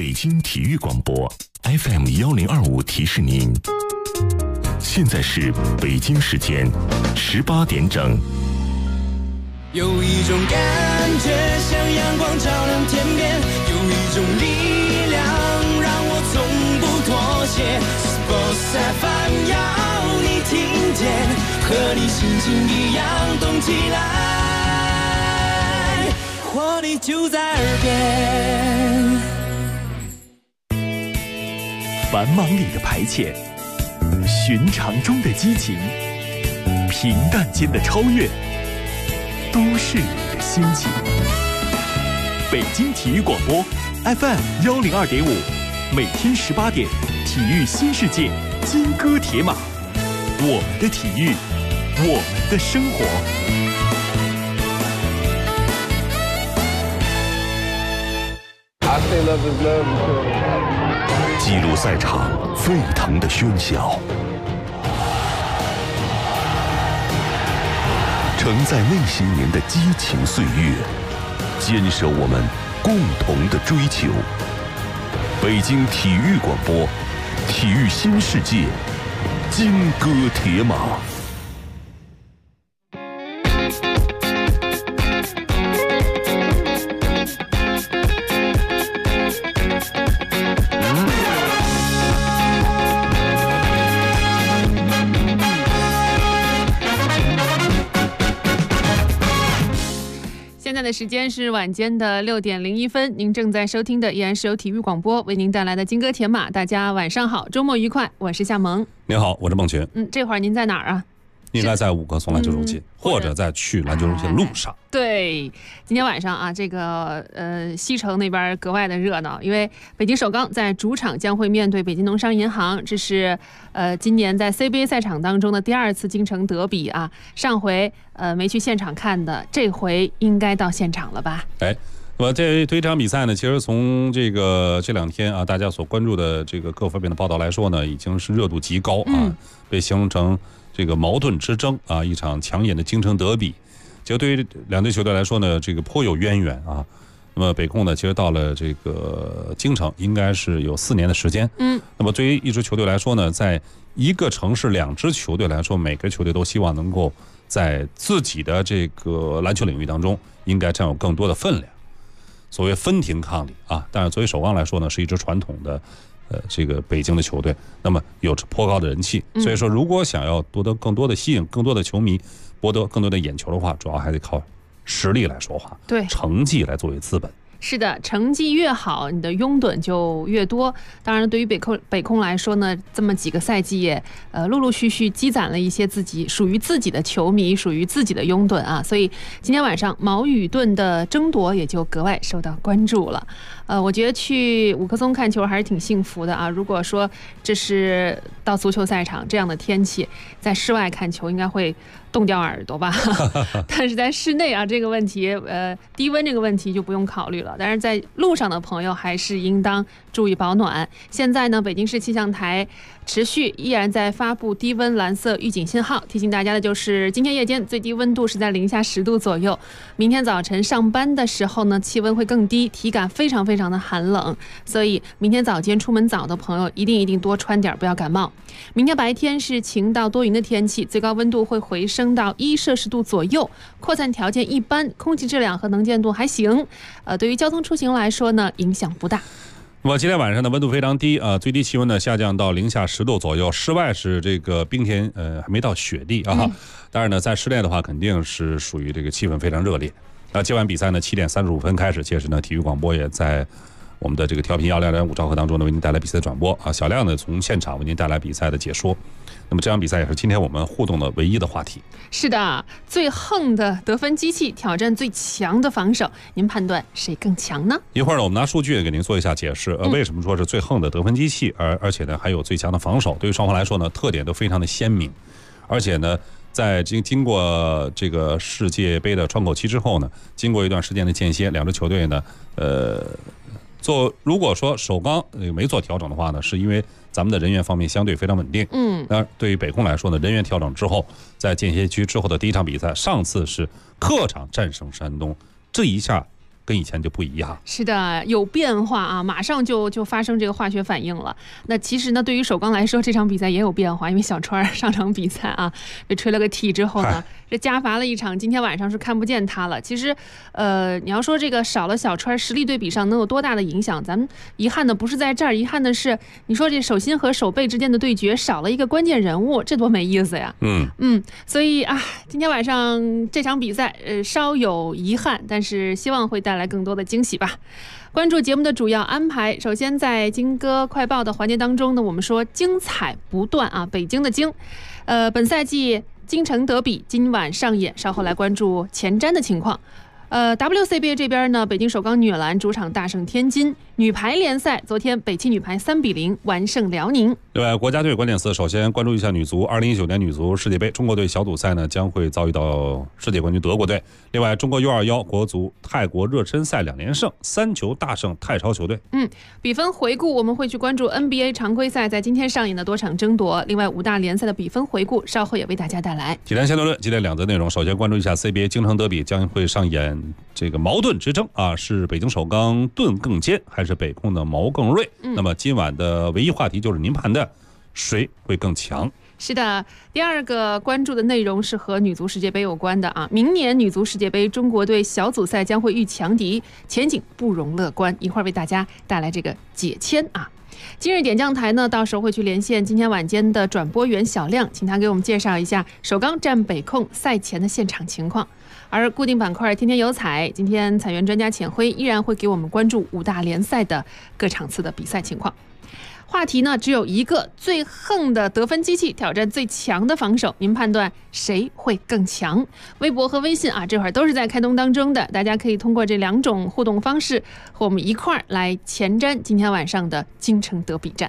北京体育广播 FM1025提示您，现在是北京时间18点整。 有一种感觉像阳光照亮天边，有一种力量让我从不妥协。Sports FM 要你听见，和你心情一样动起来，活力就在耳边。 繁忙里的排遣，寻常中的激情，平淡间的超越，都是你的心情。北京体育广播 FM102.5，每天18点，体育新世界，金戈铁马，我们的体育，我们的生活。 记录赛场沸腾的喧嚣，承载那些年的激情岁月，坚守我们共同的追求。北京体育广播，体育新世界，金戈铁马。 现在的时间是晚间的6点01分，您正在收听的依然是由体育广播为您带来的金戈铁马。大家晚上好，周末愉快，我是夏萌。 您好，我是孟群。 这会儿您在哪儿啊？ 应该在5棵松篮球中心，或者在去篮球中心的路上。 对，今天晚上啊，这个西城那边格外的热闹，因为北京首钢在主场将会面对北京农商银行，这是今年在 CBA 赛场当中的第2次京城德比啊。上回没去现场看的，这回应该到现场了吧？ 哎，那么对这场比赛呢，其实从这2天啊，大家所关注的这个各方面的报道来说呢，已经是热度极高啊，被形容成这个矛盾之争啊，一场抢眼的京城德比。其实对于两队球队来说呢，这个颇有渊源啊。那么北控呢，其实到了这个京城应该是有4年的时间。那么对于一支球队来说呢，在一个城市2支球队来说，每个球队都希望能够在自己的这个篮球领域当中应该占有更多的分量。所谓分庭抗礼啊，但是作为首钢来说呢，是一支传统的这个北京的球队，那么有着颇高的人气，所以说如果想要夺得更多的吸引更多的球迷，博得更多的眼球的话，主要还得靠实力来说话， 对， 成绩来作为资本。 是的，成绩越好，你的拥趸就越多。当然，对于北控来说呢，这么几个赛季也陆陆续续积攒了一些属于自己的球迷，属于自己的拥趸啊。所以今天晚上毛与盾的争夺也就格外受到关注了。我觉得去5棵松看球还是挺幸福的啊。如果说这是到足球赛场这样的天气，在室外看球应该会冻掉耳朵吧。但是在室内啊，这个问题低温这个问题就不用考虑了。但是在路上的朋友还是应当注意保暖。现在呢，北京市气象台持续依然在发布低温蓝色预警信号，提醒大家的就是今天夜间最低温度是在零下10度左右。明天早晨上班的时候呢，气温会更低，体感非常非常的寒冷，所以明天早间出门早的朋友一定多穿点，不要感冒。明天白天是晴到多云的天气，最高温度会回升到1摄氏度左右，扩散条件一般，空气质量和能见度还行。对于交通出行来说呢，影响不大。 那么今天晚上的温度非常低啊，最低气温呢下降到零下10度左右，室外是这个冰天，还没到雪地啊。当然呢，在室内的话肯定是属于这个气氛非常热烈。那今晚比赛呢7点35分开始，届时呢体育广播也在我们的这个调频102.5兆赫当中呢为您带来比赛的转播啊，小亮呢从现场为您带来比赛的解说。那么这场比赛也是今天我们互动的唯一的话题。 是的，最横的得分机器挑战最强的防守，您判断谁更强呢？ 一会儿呢，我们拿数据给您做一下解释。为什么说是最横的得分机器，而且呢还有最强的防守？对于双方来说呢，特点都非常的鲜明，而且呢，在经过这个世界杯的窗口期之后呢，经过一段时间的间歇，两支球队呢，如果说首钢没做调整的话呢，是因为咱们的人员方面相对非常稳定。那对于北控来说呢，人员调整之后，在间歇区之后的第一场比赛，上次是客场战胜山东，这一下跟以前就不一样。 是的，有变化啊，马上就发生这个化学反应了。那其实呢，对于首钢来说，这场比赛也有变化，因为小川上场比赛啊，被吹了个 T 之后呢，这加罚了一场，今天晚上是看不见他了。其实，你要说这个少了小川，实力对比上能有多大的影响？咱们遗憾的不是在这儿，遗憾的是，你说这手心和手背之间的对决少了一个关键人物，这多没意思呀！所以啊，今天晚上这场比赛，稍有遗憾，但是希望会带来更多的惊喜吧。关注节目的主要安排，首先在金歌快报的环节当中呢，我们说精彩不断啊，北京的京，本赛季京城德比今晚上演，稍后来关注前瞻的情况。WCBA 这边呢，北京首钢女篮主场大胜天津。女排联赛，昨天北汽女排3-0完胜辽宁。 另外，国家队观点4，首先关注一下女足。2019年女足世界杯，中国队小组赛呢将会遭遇到世界冠军德国队。另外，中国 U21国足泰国热身赛2连胜，3球大胜泰超球队。 比分回顾，我们会去关注 NBA 常规赛在今天上演的多场争夺。另外，5大联赛的比分回顾，稍后也为大家带来。 体坛先论论，今天2则内容。首先关注一下 CBA 京城德比将会上演这个矛盾之争啊，是北京首钢盾更坚，还是北控的矛更锐？那么今晚的唯一话题就是您判断谁会更强？ 是的，第二个关注的内容是和女足世界杯有关的啊。明年女足世界杯，中国队小组赛将会遇强敌，前景不容乐观。一会儿为大家带来这个解签啊。今日点将台呢，到时候会去连线今天晚间的转播员小亮，请他给我们介绍一下首钢战北控赛前的现场情况。而固定板块天天有彩，今天彩员专家浅辉依然会给我们关注5大联赛的各场次的比赛情况。话题呢只有一个，最横的得分机器挑战最强的防守，您判断谁会更强？微博和微信啊，这会儿都是在开通当中的，大家可以通过这2种互动方式和我们一块儿来前瞻今天晚上的京城德比战。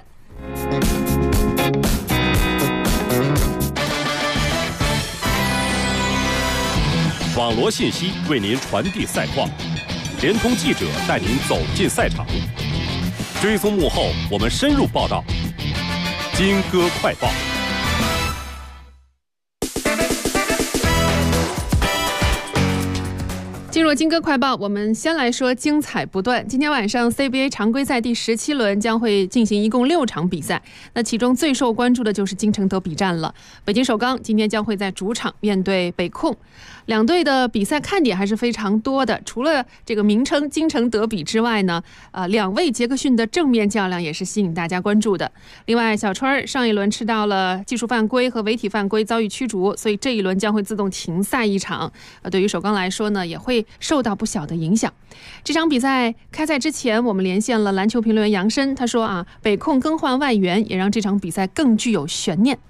网罗信息为您传递赛况，联通记者带您走进赛场，追踪幕后，我们深入报道。金歌快报。 进入金歌快报，我们先来说精彩不断。今天晚上 CBA 常规赛第17轮将会进行一共6场比赛，那其中最受关注的就是京城德比战了。北京首钢今天将会在主场面对北控，两队的比赛看点还是非常多的。除了这个名称京城德比之外呢，2位杰克逊的正面较量也是吸引大家关注的。另外，小川上一轮吃到了技术犯规和违体犯规遭遇驱逐，所以这一轮将会自动停赛一场。对于首钢来说呢，也会受到不小的影响。这场比赛开赛之前，我们连线了篮球评论员杨申，他说啊，北控更换外援也让这场比赛更具有悬念。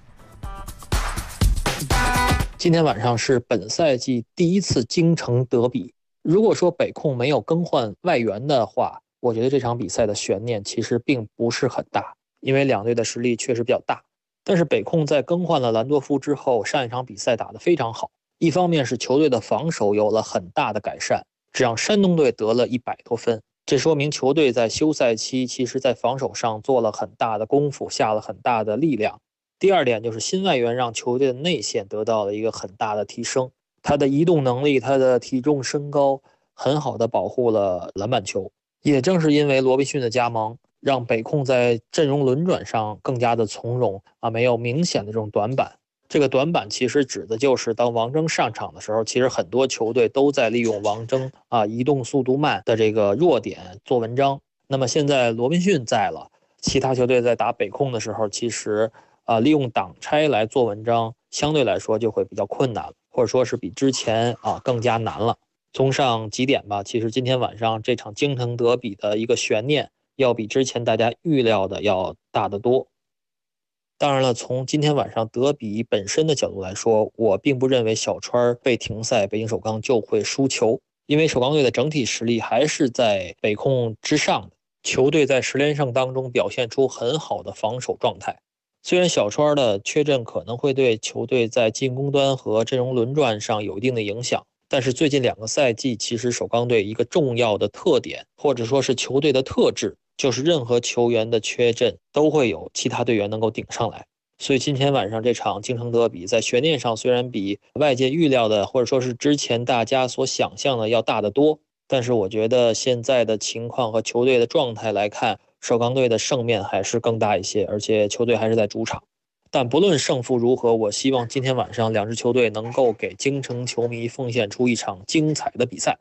今天晚上是本赛季第一次京城德比，如果说北控没有更换外援的话，我觉得这场比赛的悬念其实并不是很大，因为两队的实力确实比较大。但是北控在更换了兰多夫之后，上一场比赛打得非常好，一方面是球队的防守有了很大的改善，这让山东队得了100多分，这说明球队在休赛期其实在防守上做了很大的功夫，下了很大的力量。第二点就是新外援让球队的内线得到了一个很大的提升，他的移动能力，他的体重身高很好的保护了篮板球。也正是因为罗宾逊的加盟，让北控在阵容轮转上更加的从容啊，没有明显的这种短板。这个短板其实指的就是当王峥上场的时候，其实很多球队都在利用王峥移动速度慢的这个弱点做文章。那么现在罗宾逊在了，其他球队在打北控的时候，其实利用挡拆来做文章，相对来说就会比较困难了，或者说是比之前更加难了。综上几点吧，其实今天晚上这场京城德比的一个悬念，要比之前大家预料的要大得多。当然了，从今天晚上德比本身的角度来说，我并不认为小川被停赛，北京首钢就会输球，因为首钢队的整体实力还是在北控之上的，球队在10连胜当中表现出很好的防守状态。虽然小川的缺阵可能会对球队在进攻端和阵容轮转上有一定的影响，但是最近2个赛季，其实首钢队一个重要的特点，或者说是球队的特质，就是任何球员的缺阵都会有其他队员能够顶上来。所以今天晚上这场京城德比在悬念上虽然比外界预料的或者说是之前大家所想象的要大得多， 但是我觉得现在的情况和球队的状态来看，首钢队的胜面还是更大一些，而且球队还是在主场。但不论胜负如何，我希望今天晚上两支球队能够给京城球迷奉献出一场精彩的比赛。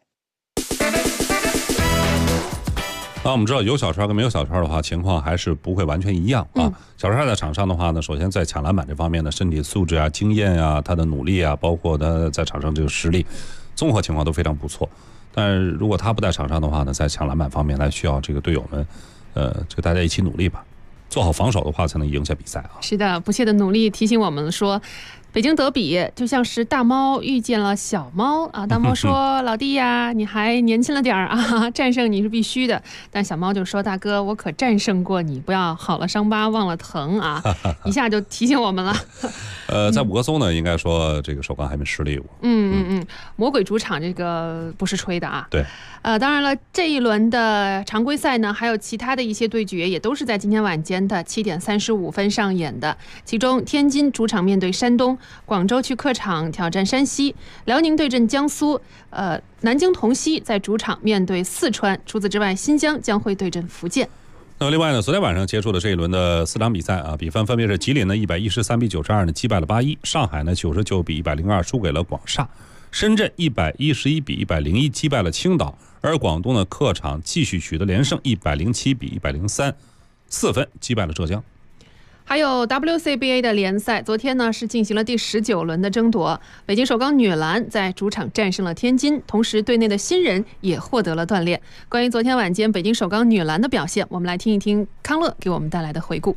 我们知道有小圈跟没有小圈的话，情况还是不会完全一样啊。小圈在场上的话呢，首先在抢篮板这方面的身体素质啊、经验啊、他的努力啊，包括他在场上这个实力，综合情况都非常不错。但是如果他不在场上的话呢，在抢篮板方面，还需要这个队友们，这个大家一起努力吧。做好防守的话，才能赢下比赛啊！是的，不懈的努力提醒我们说，北京德比就像是大猫遇见了小猫啊。大猫说：“老弟呀，你还年轻了点啊，战胜你是必须的。”但小猫就说：“大哥，我可战胜过你，不要好了伤疤忘了疼啊！”一下就提醒我们了。 在五棵松呢，应该说这个首钢还没失利过。 魔鬼主场这个不是吹的啊。 对。 当然了，这一轮的常规赛呢，还有其他的一些对决，也都是在今天晚间的7点35分上演的。其中，天津主场面对山东，广州去客场挑战山西，辽宁对阵江苏，南京同曦在主场面对四川。除此之外，新疆将会对阵福建。 那么另外呢，昨天晚上结束的这一轮的4场比赛啊，比分分别是吉林呢113比92呢击败了81，上海呢99比102输给了广厦，深圳111比101击败了青岛，而广东的客场继续取得连胜，107比103，4分击败了浙江。 还有 WCBA 的联赛，昨天呢是进行了第19轮的争夺。北京首钢女篮在主场战胜了天津，同时队内的新人也获得了锻炼。关于昨天晚间北京首钢女篮的表现，我们来听一听康乐给我们带来的回顾。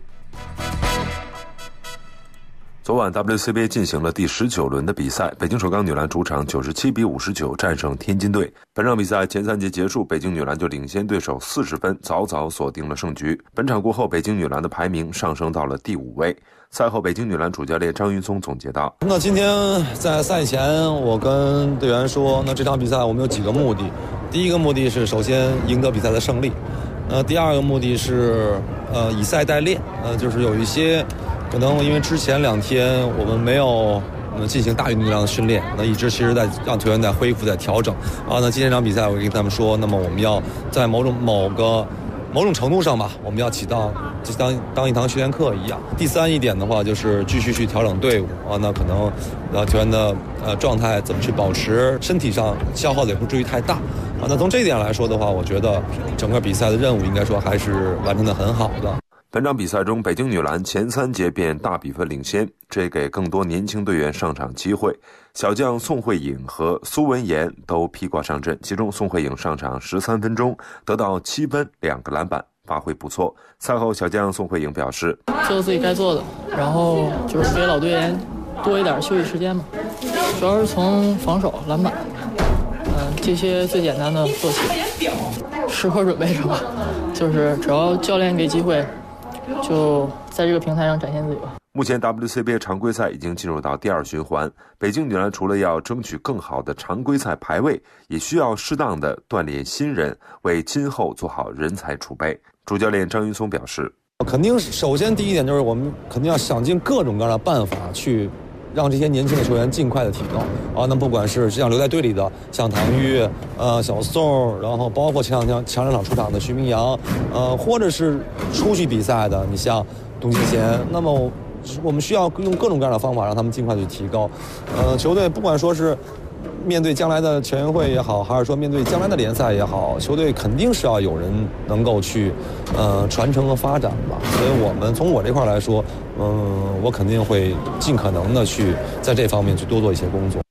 昨晚 WCBA 进行了第19轮的比赛，北京首钢女篮主场97比59战胜天津队。本场比赛前3节结束，北京女篮就领先对手40分，早早锁定了胜局。本场过后，北京女篮的排名上升到了第5位。赛后，北京女篮主教练张云松总结道：“ 那今天在赛前，我跟队员说，那这场比赛我们有几个目的。第一个目的是首先赢得比赛的胜利，第二个目的是以赛代练，就是有一些。可能因为之前2天我们没有进行大运动量的训练，那一直其实在让球员在恢复在调整啊。那今天这场比赛我跟他们说，那么我们要在某种程度上吧，我们要起到就当一堂训练课一样。第3一点的话，就是继续去调整队伍啊，那可能球员的状态怎么去保持，身体上消耗的也不至于太大啊。那从这一点来说的话，我觉得整个比赛的任务应该说还是完成的很好的。 本场比赛中，北京女篮前3节便大比分领先，这给更多年轻队员上场机会。小将宋慧颖和苏文妍都披挂上阵，其中宋慧颖上场13分钟，得到7分2个篮板，发挥不错。赛后，小将宋慧颖表示：“ 做自己该做的，然后就是给老队员多一点休息时间嘛，主要是从防守、篮板，这些最简单的做起，时刻准备着吧，就是只要教练给机会。”就在这个平台上展现自己吧。 目前 WCBA 常规赛已经进入到第2循环，北京女篮除了要争取更好的常规赛排位，也需要适当的锻炼新人，为今后做好人才储备。主教练张云松表示：“ 肯定首先第一点就是我们肯定要想尽各种各样的办法去。”让这些年轻的球员尽快的提高啊！那不管是像留在队里的，像唐钰、小宋，然后包括前两场出场的徐明阳，或者是出去比赛的，你像董洁贤，那么我们需要用各种各样的方法让他们尽快去提高。球队不管说是面对将来的全运会也好，还是说面对将来的联赛也好，球队肯定是要有人能够去传承和发展吧。所以我们从我这块来说，我肯定会尽可能的去在这方面去多做一些工作。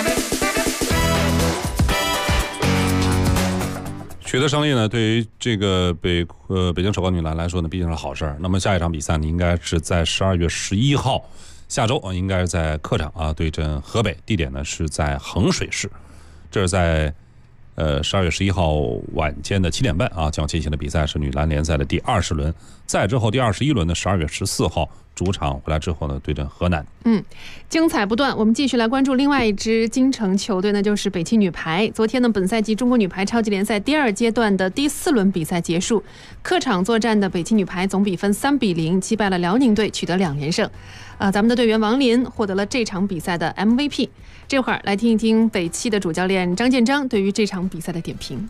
取得胜利呢，对于这个北京首钢女篮来说呢，毕竟是好事儿。那么下一场比赛呢，应该是在12月11号。下周啊，应该是在客场啊对阵河北，地点呢是在衡水市。这是在12月11号晚间的7点半啊将进行的比赛是女篮联赛的第20轮。再之后第21轮的12月14号主场回来之后呢，对阵河南。 精彩不断。我们继续来关注另外一支京城球队，那就是北汽女排。昨天呢，本赛季中国女排超级联赛第2阶段的第4轮比赛结束，客场作战的北汽女排总比分3-0击败了辽宁队，取得2连胜。咱们的队员王琳获得了这场比赛的 MVP。这会儿来听一听北汽的主教练张建章对于这场比赛的点评。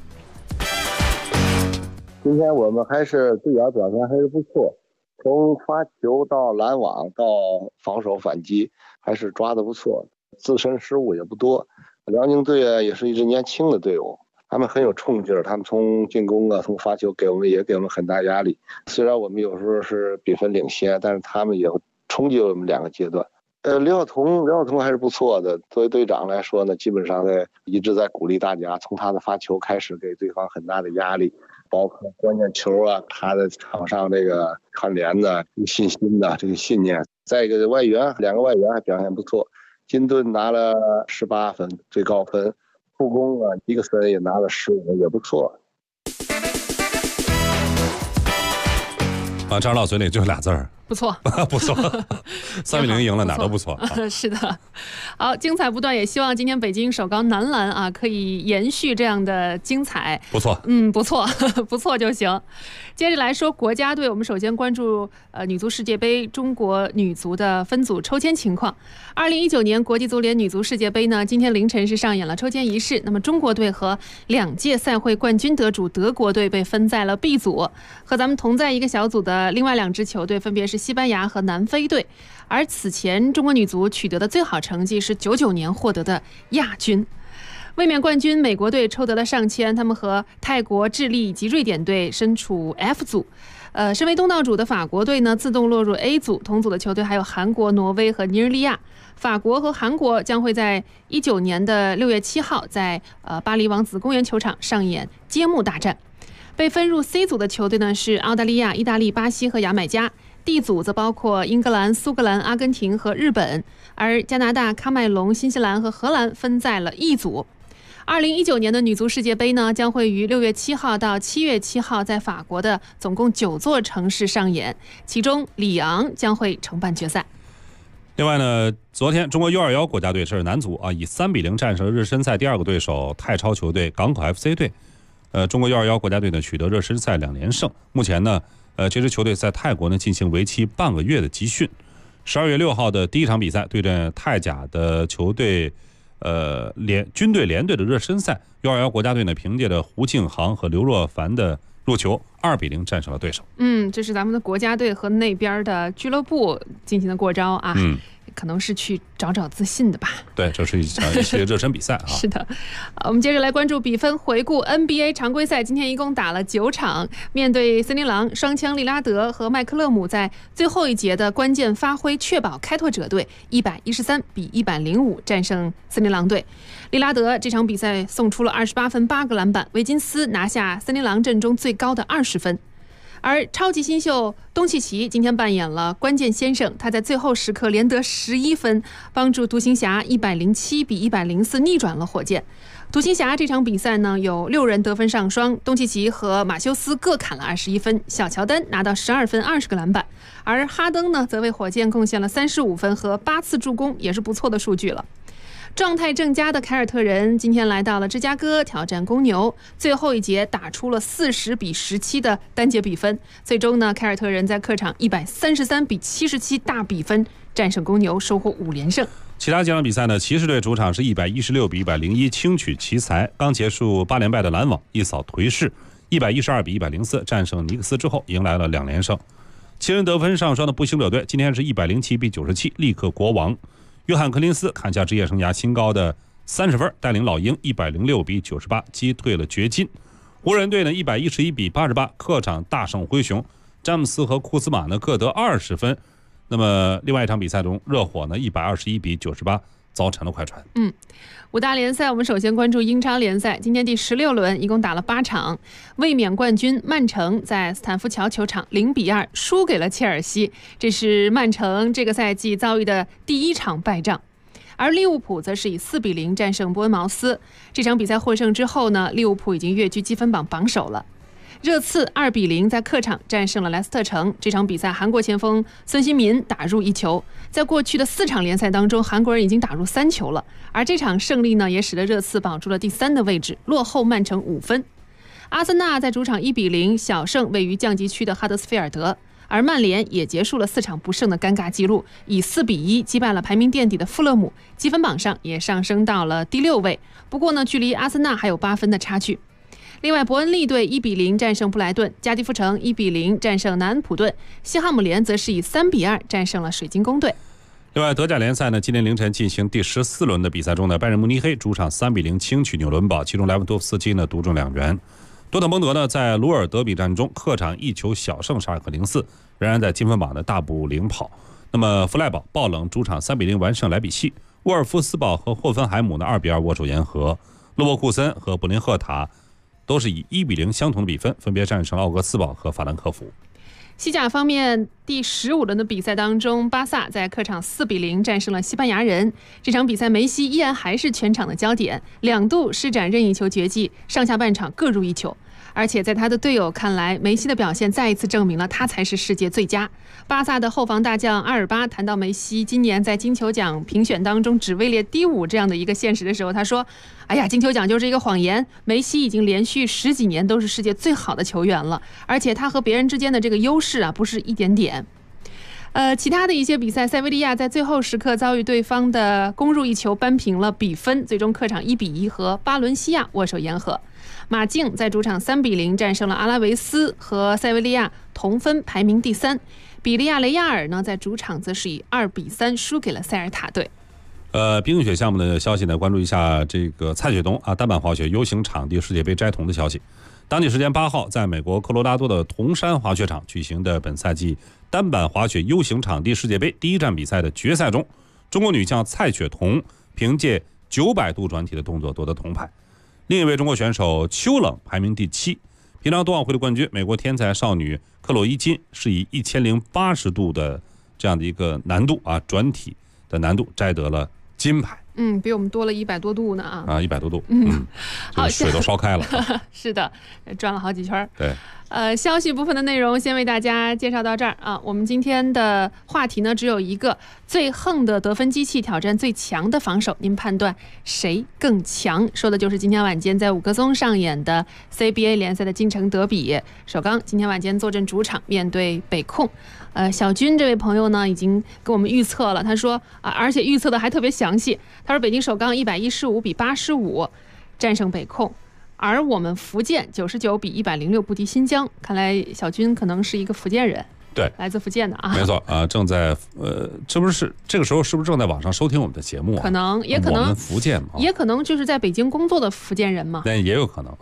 今天我们还是队员表现还是不错，从发球到拦网到防守反击还是抓得不错，自身失误也不多。辽宁队也是一支年轻的队伍，他们很有冲劲儿，他们从进攻从发球给我们很大压力。虽然我们有时候是比分领先，但是他们也冲击我们2个阶段。刘晓彤还是不错的，作为队长来说呢，基本上一直在鼓励大家，从他的发球开始给对方很大的压力。包括关键球他在场上这个串联的信心的这个信念。再一个2个外援还表现不错，金盾拿了18分最高分，助攻迪克森也拿了15，也不错。 张老嘴里就2字儿， 不错不错，3-0赢了，哪都不错。 是的，好，精彩不断，也希望今天北京首高男篮可以延续这样的精彩。 不错， 不错，不错就行。接着来说国家队，我们首先关注女足世界杯中国女足的分组抽签情况。2019年国际足联女足世界杯呢，今天凌晨是上演了抽签仪式。那么中国队和2届赛会冠军得主德国队被分在了 B 组，和咱们同在一个小组的另外2支球队分别是西班牙和南非队。而此前中国女足取得的最好成绩是99年获得的亚军。卫冕冠军美国队抽得了上签，他们和泰国、智利以及瑞典队身处 F 组。身为东道主的法国队呢，自动落入 A 组。同组的球队还有韩国、挪威和尼日利亚。法国和韩国将会在19年的6月7号在巴黎王子公园球场上演揭幕大战。被分入 C 组的球队呢是澳大利亚、意大利、巴西和牙买加。D 组则包括英格兰、苏格兰、阿根廷和日本，而加拿大、喀麦隆、新西兰和荷兰分在了 E 组。2019年的女足世界杯呢，将会于6月7号到7月7号在法国的总共9座城市上演，其中里昂将会承办决赛。 另外呢，昨天中国 U21 国家队是男足以3-0战胜了热身赛第2个对手泰超球队港口 FC 队。中国 U21 国家队呢取得热身赛2连胜。目前呢，这支球队在泰国呢进行为期半个月的集训。12月6号的第1场比赛对阵泰甲的球队。军队联队的热身赛 U21 国家队呢，凭借着胡庆航和刘若凡的入球2-0战胜了对手。这是咱们的国家队和那边的俱乐部进行的过招啊。可能是去找自信的吧。 对，这是一系列热身比赛啊。 是的，我们接着来关注比分回顾。NBA 常规赛今天一共打了9场，面对森林狼，双枪利拉德和麦克勒姆在最后一节的关键发挥，确保开拓者队113-105战胜森林狼队。利拉德这场比赛送出了28分8个篮板，维金斯拿下森林狼阵中最高的20分。而超级新秀东契奇今天扮演了关键先生，他在最后时刻连得11分，帮助独行侠107-104逆转了火箭。独行侠这场比赛呢，有6人得分上双，东契奇和马修斯各砍了21分，小乔丹拿到12分20个篮板，而哈登呢则为火箭贡献了35分和8次助攻，也是不错的数据了。状态正佳的凯尔特人今天来到了芝加哥挑战公牛，最后一节打出了40-17的单节比分，最终呢，凯尔特人在客场133-77大比分战胜公牛，收获5连胜。 其他几场比赛呢，骑士队主场是116-101轻取奇才，刚结束8连败的篮网一扫颓势，112-104战胜尼克斯之后迎来了2连胜。7人得分上双的步行者队今天是107-97力克国王。约翰·柯林斯砍下职业生涯新高的30分，带领老鹰106-98击退了掘金。湖人队呢111-88客场大胜灰熊，詹姆斯和库兹马呢各得20分。那么另外一场比赛中，热火呢121-98遭沉了快船。 5大联赛我们首先关注英超联赛，今天第16轮一共打了8场，卫冕冠军曼城在斯坦福桥球场0-2输给了切尔西，这是曼城这个赛季遭遇的第1场败仗。而利物浦则是以4-0战胜伯恩茅斯。这场比赛获胜之后呢，利物浦已经跃居积分榜榜首了。 热刺2比0在客场战胜了莱斯特城。这场比赛，韩国前锋孙兴民打入1球。在过去的4场联赛当中，韩国人已经打入3球了。而这场胜利呢，也使得热刺保住了第3的位置，落后曼城5分。阿森纳在主场1比0小胜位于降级区的哈德斯菲尔德。而曼联也结束了4场不胜的尴尬记录，以4比1击败了排名垫底的富勒姆，积分榜上也上升到了第6位。不过呢，距离阿森纳还有8分的差距。另外，伯恩利队1比0战胜布莱顿，加迪夫城1比0战胜南安普顿，西汉姆联则是以3比2战胜了水晶宫队。 另外，德甲联赛呢，今天凌晨进行第14轮的比赛中呢，拜仁慕尼黑主场3比0轻取纽伦堡，其中莱万多夫斯基呢独中2元。多特蒙德呢在鲁尔德比战中客场1球小胜沙尔克04，仍然在积分榜的大步领跑。那么弗赖堡爆冷主场3比0完胜莱比锡，沃尔夫斯堡和霍芬海姆呢2比2握手言和，勒沃库森和布林赫塔都是以1比0相同的比分分别战胜了奥格斯堡和法兰克福。 西甲方面，第15轮的比赛当中，巴萨在客场4比0战胜了西班牙人。这场比赛，梅西依然还是全场的焦点，2度施展任意球绝技，上下半场各入1球。而且在他的队友看来，梅西的表现再一次证明了他才是世界最佳。巴萨的后防大将阿尔巴谈到梅西今年在金球奖评选当中只位列第5这样的一个现实的时候，他说：“哎呀，金球奖就是一个谎言，梅西已经连续10几年都是世界最好的球员了，而且他和别人之间的这个优势啊，不是一点点。”其他的一些比赛，塞维利亚在最后时刻遭遇对方的攻入1球扳平了比分，最终客场1比1和巴伦西亚握手言和。马竞在主场3比0战胜了阿拉维斯，和塞维利亚同分排名第3。比利亚雷亚尔呢在主场则是以2比3输给了塞尔塔队。 冰雪项目的消息呢，关注一下这个蔡雪桐单板滑雪 U 型场地世界杯摘铜的消息。当地时间8号，在美国科罗拉多的铜山滑雪场举行的本赛季单板滑雪 U 型场地世界杯第1站比赛的决赛中，中国女将蔡雪桐凭借900度转体的动作夺得铜牌。另一位中国选手邱冷排名第7。平昌冬奥会的冠军美国天才少女克洛伊金是以1080度的这样的一个难度转体的难度摘得了金牌。 比我们多了100多度呢 100多度，好，水都烧开了。 是的，转了好几圈。 对。 消息部分的内容先为大家介绍到这儿啊。我们今天的话题呢只有一个：最横的得分机器挑战最强的防守，您判断谁更强？说的就是今天晚间在五棵松上演的 CBA 联赛的京城德比。首钢今天晚间坐镇主场面对北控。小军这位朋友呢已经给我们预测了，他说而且预测的还特别详细。他说北京首钢115比85战胜北控。而我们福建99比106不敌新疆，看来小军可能是一个福建人， 对， 来自福建的没错正在这不是这个时候是不是正在网上收听我们的节目可能也可能我们福建嘛， 也可能就是在北京工作的福建人嘛， 但也有可能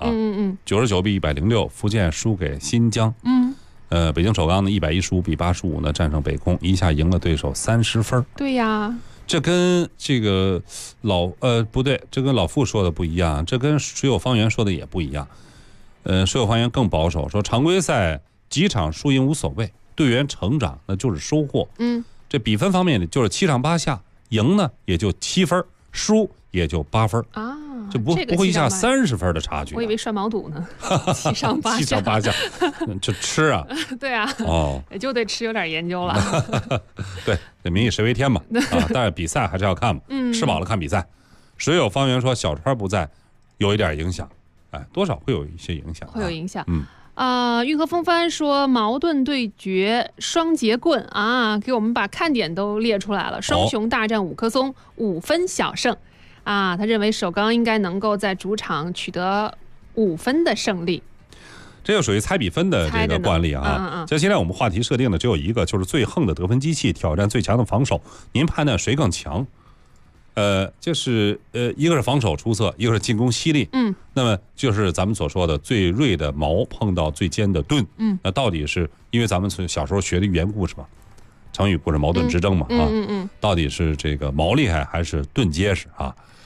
99比106，福建输给新疆。北京首钢呢115比85呢战胜北控，一下赢了对手30分。 对呀。 这跟这个不对，这跟老傅说的不一样，这跟水友方圆说的也不一样。水友方圆更保守，说常规赛几场输赢无所谓，队员成长那就是收获。这比分方面呢，就是7上8下，赢呢也就7分，输也就8分啊， 这不会一下30分的差距。 我以为涮毛肚呢，7上8下，7 上8下，这吃啊？ 对啊，也就对吃有点研究了。 对，这民以食为天嘛但是比赛还是要看嘛。吃饱了看比赛。水友方圆说小川不在，有一点影响，多少会有一些影响， 会有影响。玉和风帆说矛盾对决双节棍给我们把看点都列出来了。双雄大战五棵松，5分小胜他认为首钢应该能够在主场取得5分的胜利。 这就属于猜比分的这个惯例像现在我们话题设定的只有一个，就是最横的得分机器挑战最强的防守，您判断谁更强？就是一个是防守出色，一个是进攻犀利。那么就是咱们所说的最锐的矛碰到最尖的盾。那到底是因为咱们从小时候学的寓言故事嘛，成语故事矛盾之争嘛到底是这个矛厉害还是盾结实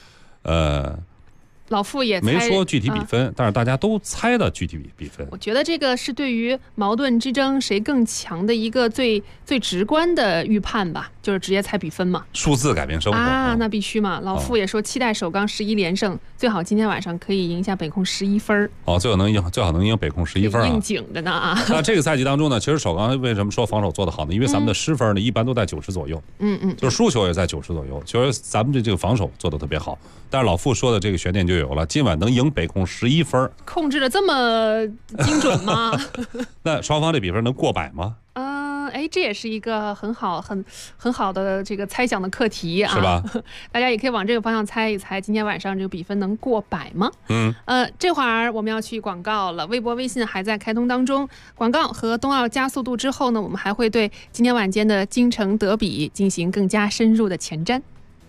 老傅也没说具体比分，但是大家都猜的具体比分。 我觉得这个是对于矛盾之争谁更强的一个最直观的预判吧。 就是直接猜比分嘛。 数字改变生活啊，那必须嘛。老傅也说期待首钢11连胜，最好今天晚上可以赢下北控11分。 最好能赢北控11分啊， 应景的呢啊。 那这个赛季当中呢，其实首钢为什么说防守做得好呢？因为咱们的失分呢一般都在90左右，就是输球也在90左右，就是咱们这个防守做得特别好。但是老傅说的这个悬念就有了，今晚能赢北控11分， 控制的这么精准吗？ 那双方这比分能过100吗？ 这也是一个很好的这个猜想的课题啊， 是吧？ 大家也可以往这个方向猜一猜，今天晚上这个比分能过100吗？这会儿我们要去广告了，微博、微信还在开通当中。广告和冬奥加速度之后呢，我们还会对今天晚间的京城德比进行更加深入的前瞻。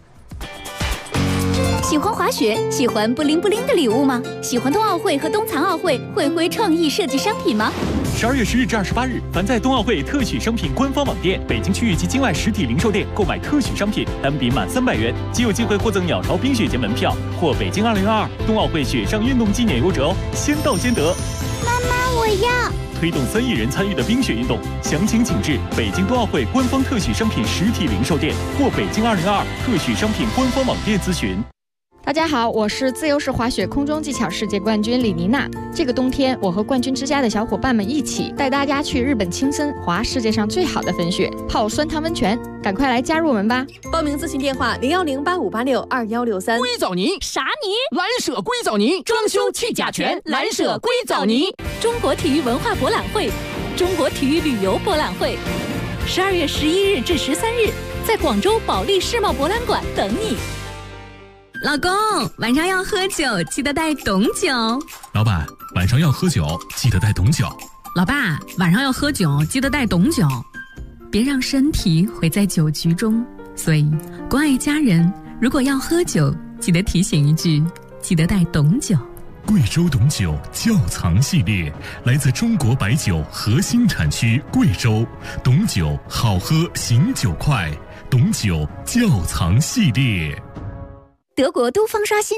喜欢滑雪，喜欢布灵布灵的礼物吗？喜欢冬奥会和冬残奥会会挥创意设计商品吗 ？12月10日至28日，凡在冬奥会特许商品官方网店、北京区域及境外实体零售店购买特许商品，单笔满300元，即有机会获赠鸟巢冰雪节门票或北京2022冬奥会雪上运动纪念优折哦，先到先得。 妈妈，我要！ 推动3亿人参与的冰雪运动，详情请至北京冬奥会官方特许商品实体零售店或北京2022特许商品官方网店咨询。 大家好，我是自由式滑雪空中技巧世界冠军李妮娜。这个冬天，我和冠军之家的小伙伴们一起带大家去日本青森滑世界上最好的粉雪，泡酸汤温泉，赶快来加入我们吧！ 报名咨询电话01085862163。 硅藻泥啥泥？ 蓝舍硅藻泥，装修去甲醛，蓝舍硅藻泥。 中国体育文化博览会，中国体育旅游博览会，12月11日至13日，在广州保利世贸博览馆等你。 老公，晚上要喝酒，记得带董酒。 老板，晚上要喝酒，记得带董酒。 老爸，晚上要喝酒，记得带董酒。别让身体毁在酒局中。所以，关爱家人，如果要喝酒，记得提醒一句，记得带董酒。 贵州董酒窖藏系列，来自中国白酒核心产区贵州，董酒好喝，醒酒快，董酒窖藏系列。 德国都方刷新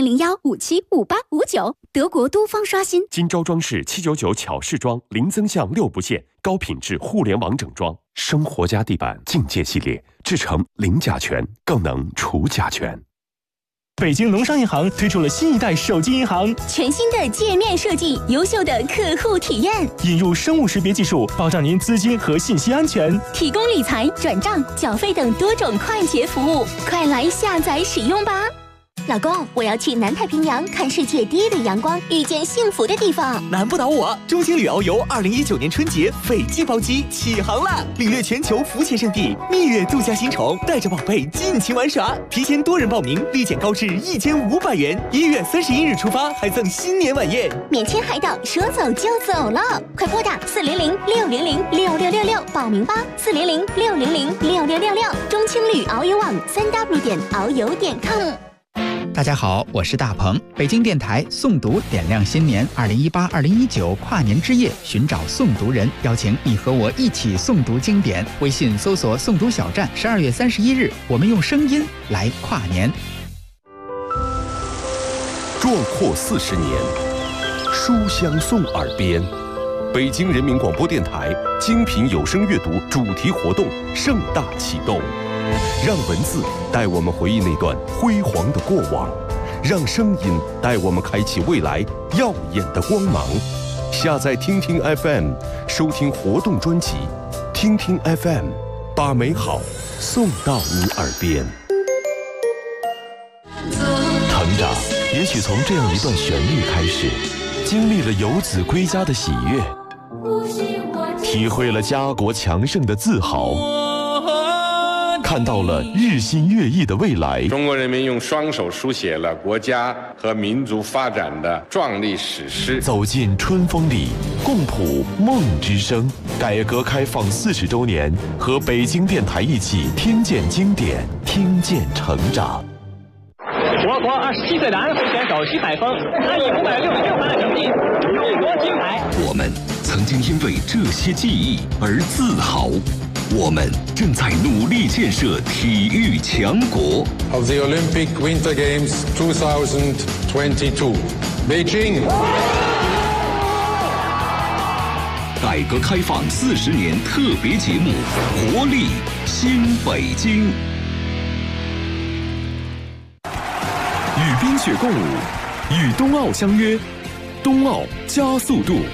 4001575859，德国都方刷新。 金招装饰799巧饰装，零增项6不限，高品质互联网整装。生活家地板境界系列，制成零甲醛，更能除甲醛。 北京农商银行推出了新一代手机银行， 全新的界面设计，优秀的客户体验， 引入生物识别技术，保障您资金和信息安全， 提供理财、转账、缴费等多种快捷服务，快来下载使用吧！老公，我要去南太平洋看世界第一缕阳光，遇见幸福的地方。 难不倒我！中青旅遨游2019年春节斐济包机起航了，领略全球浮潜圣地，蜜月度假新宠，带着宝贝尽情玩耍。提前多人报名，立减高至1500元。1月31日出发，还赠新年晚宴， 免签海岛，说走就走了。快拨打400-600-6666报名吧！400-600-6666。中青旅遨游网3w.遨游.com。 大家好，我是大鹏。北京电台诵读点亮新年2018-2019跨年之夜，寻找诵读人，邀请你和我一起诵读经典。微信搜索诵读小站，12月31日，我们用声音来跨年。 壮阔40年，书香送耳边。北京人民广播电台精品有声阅读主题活动盛大启动。让文字带我们回忆那段辉煌的过往，让声音带我们开启未来耀眼的光芒。下载听听 FM， 收听活动专辑。听听 FM， 把美好送到你耳边。成长也许从这样一段旋律开始，经历了游子归家的喜悦，体会了家国强盛的自豪，看到了日新月异的未来。 中国人民用双手书写了国家和民族发展的壮丽史诗。 走进春风里，共谱梦之声。改革开放40周年，和北京电台一起听见经典，听见成长。 我国27岁的安徽选手徐海峰，他以566分的成绩勇夺金牌。 我们曾经因为这些记忆而自豪。我们正在努力建设体育强国。 Of the Olympic Winter Games 2022, Beijing. 改革开放40年特别节目《活力新北京》。 与冰雪共舞，与冬奥相约，冬奥加速度。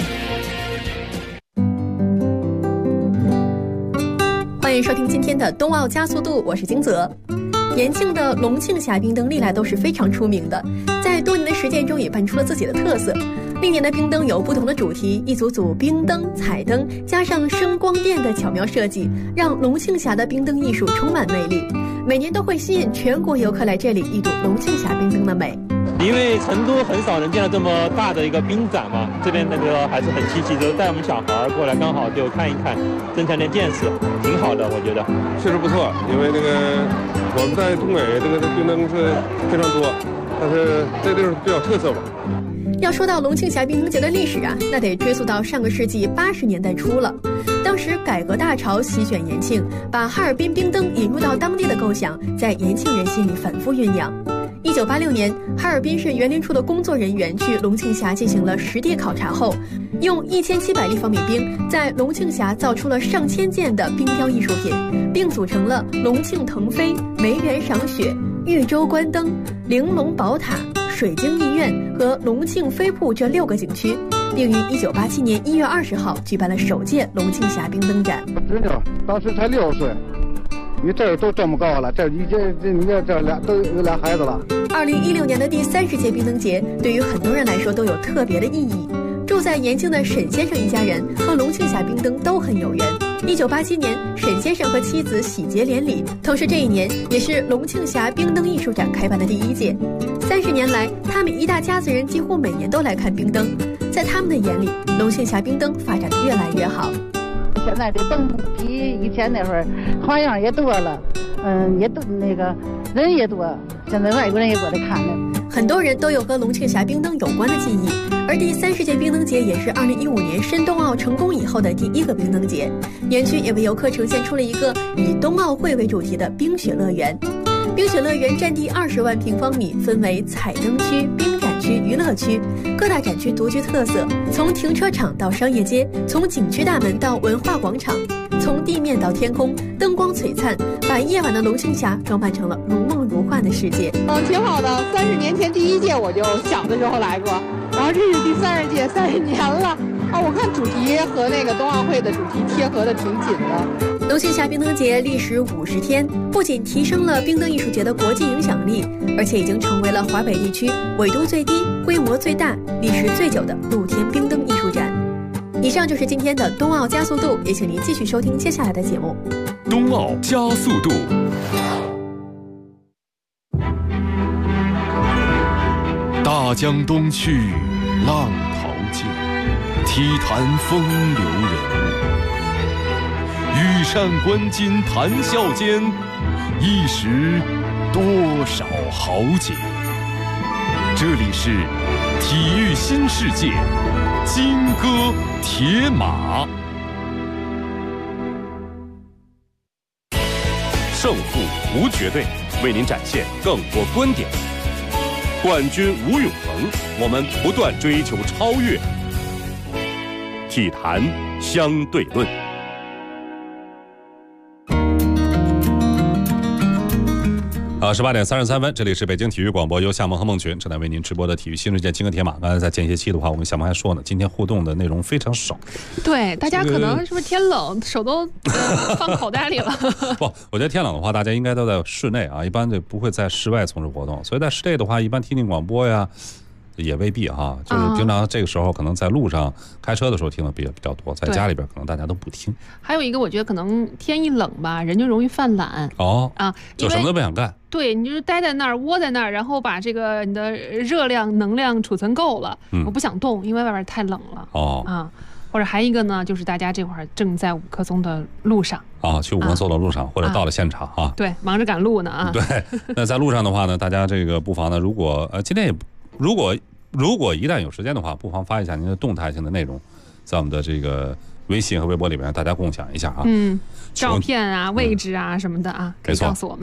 欢迎收听今天的冬奥加速度，我是金泽。延庆的龙庆峡冰灯历来都是非常出名的，在多年的实践中也扮出了自己的特色。历年的冰灯有不同的主题，一组组冰灯、彩灯，加上声光电的巧妙设计，让龙庆峡的冰灯艺术充满魅力。每年都会吸引全国游客来这里一睹龙庆峡冰灯的美。 因为成都很少能见到这么大的一个冰展嘛，这边那个还是很积极，就带我们小孩过来，刚好就看一看，增强点见识，挺好的，我觉得。 确实不错，因为我们在东北这个冰灯是非常多，但是这地方比较特色吧。 要说到龙庆峡冰灯节的历史啊，那得追溯到上个世纪80年代初了。当时改革大潮席卷延庆，把哈尔滨冰灯引入到当地的构想，在延庆人心里反复酝酿。1986年，哈尔滨市园林处的工作人员去龙庆峡进行了实地考察后，用1700立方米冰在龙庆峡造出了上千件的冰雕艺术品，并组成了龙庆腾飞、梅园赏雪、豫州观灯、玲珑宝塔、水晶艺院和龙庆飞瀑这6个景区，并于1987年1月20号举办了首届龙庆峡冰灯展。 侄女当时才6岁，你这都这么高了，你这俩都有俩孩子了。 2016年的第30届冰灯节对于很多人来说都有特别的意义。住在延庆的沈先生一家人和龙庆峡冰灯都很有缘。1987年，沈先生和妻子喜结连理，同时这一年也是龙庆峡冰灯艺术展开办的第1届。30年来，他们一大家子人几乎每年都来看冰灯。在他们的眼里，龙庆峡冰灯发展得越来越好。 现在的灯比以前那会儿花样也多了，也都人也多，现在外国人也过来看了。 很多人都有和龙庆峡冰灯有关的记忆，而第30届冰灯节也是2015年申冬奥成功以后的第1个冰灯节。园区也为游客呈现出了一个以冬奥会为主题的冰雪乐园。冰雪乐园占地20万平方米，分为彩灯区、冰展区、娱乐区，各大展区独具特色，从停车场到商业街，从景区大门到文化广场，从地面到天空，灯光璀璨，把夜晚的龙庆峡装扮成了如梦如幻的世界。 挺好的。30年前第1届我就小的时候来过，然后这是第30届，30年了。我看主题和那个冬奥会的主题贴合的挺紧的。 龙庆峡冰灯节历时50天，不仅提升了冰灯艺术节的国际影响力，而且已经成为了华北地区纬度最低、规模最大、历时最久的露天冰灯艺术展。以上就是今天的冬奥加速度，也请您继续收听接下来的节目。 冬奥加速度。 大江东去，浪淘尽，体坛风流人物。羽扇纶巾谈笑间，一时多少豪杰。这里是体育新世界，金戈铁马。 胜负无绝对，为您展现更多观点。冠军无永恒，我们不断追求超越。体坛相对论。 18点33分，这里是北京体育广播，由夏萌和孟群正在为您直播的体育新世界金戈铁马。刚才在间歇期的话，我跟夏萌还说呢，今天互动的内容非常少。 对，大家可能是不是天冷，手都放口袋里了？ 不，我觉得天冷的话，大家应该都在室内啊，一般就不会在室外从事活动。所以在室内的话，一般听听广播呀，也未必哈，就是平常这个时候可能在路上开车的时候听的比较多，在家里边可能大家都不听。 还有一个，我觉得可能天一冷吧，人就容易犯懒。 就什么都不想干。 对，你就是待在那儿，窝在那儿，然后把这个你的热量、能量储存够了，我不想动，因为外边太冷了。或者还一个呢，就是大家这会儿正在五棵松的路上去五棵松的路上，或者到了现场啊。 对，忙着赶路呢对，那在路上的话呢，大家这个不妨呢，如果今天也如果一旦有时间的话，不妨发一下您的动态性的内容，在我们的这个微信和微博里面，大家共享一下啊。 照片啊、位置啊什么的啊，可以告诉我们。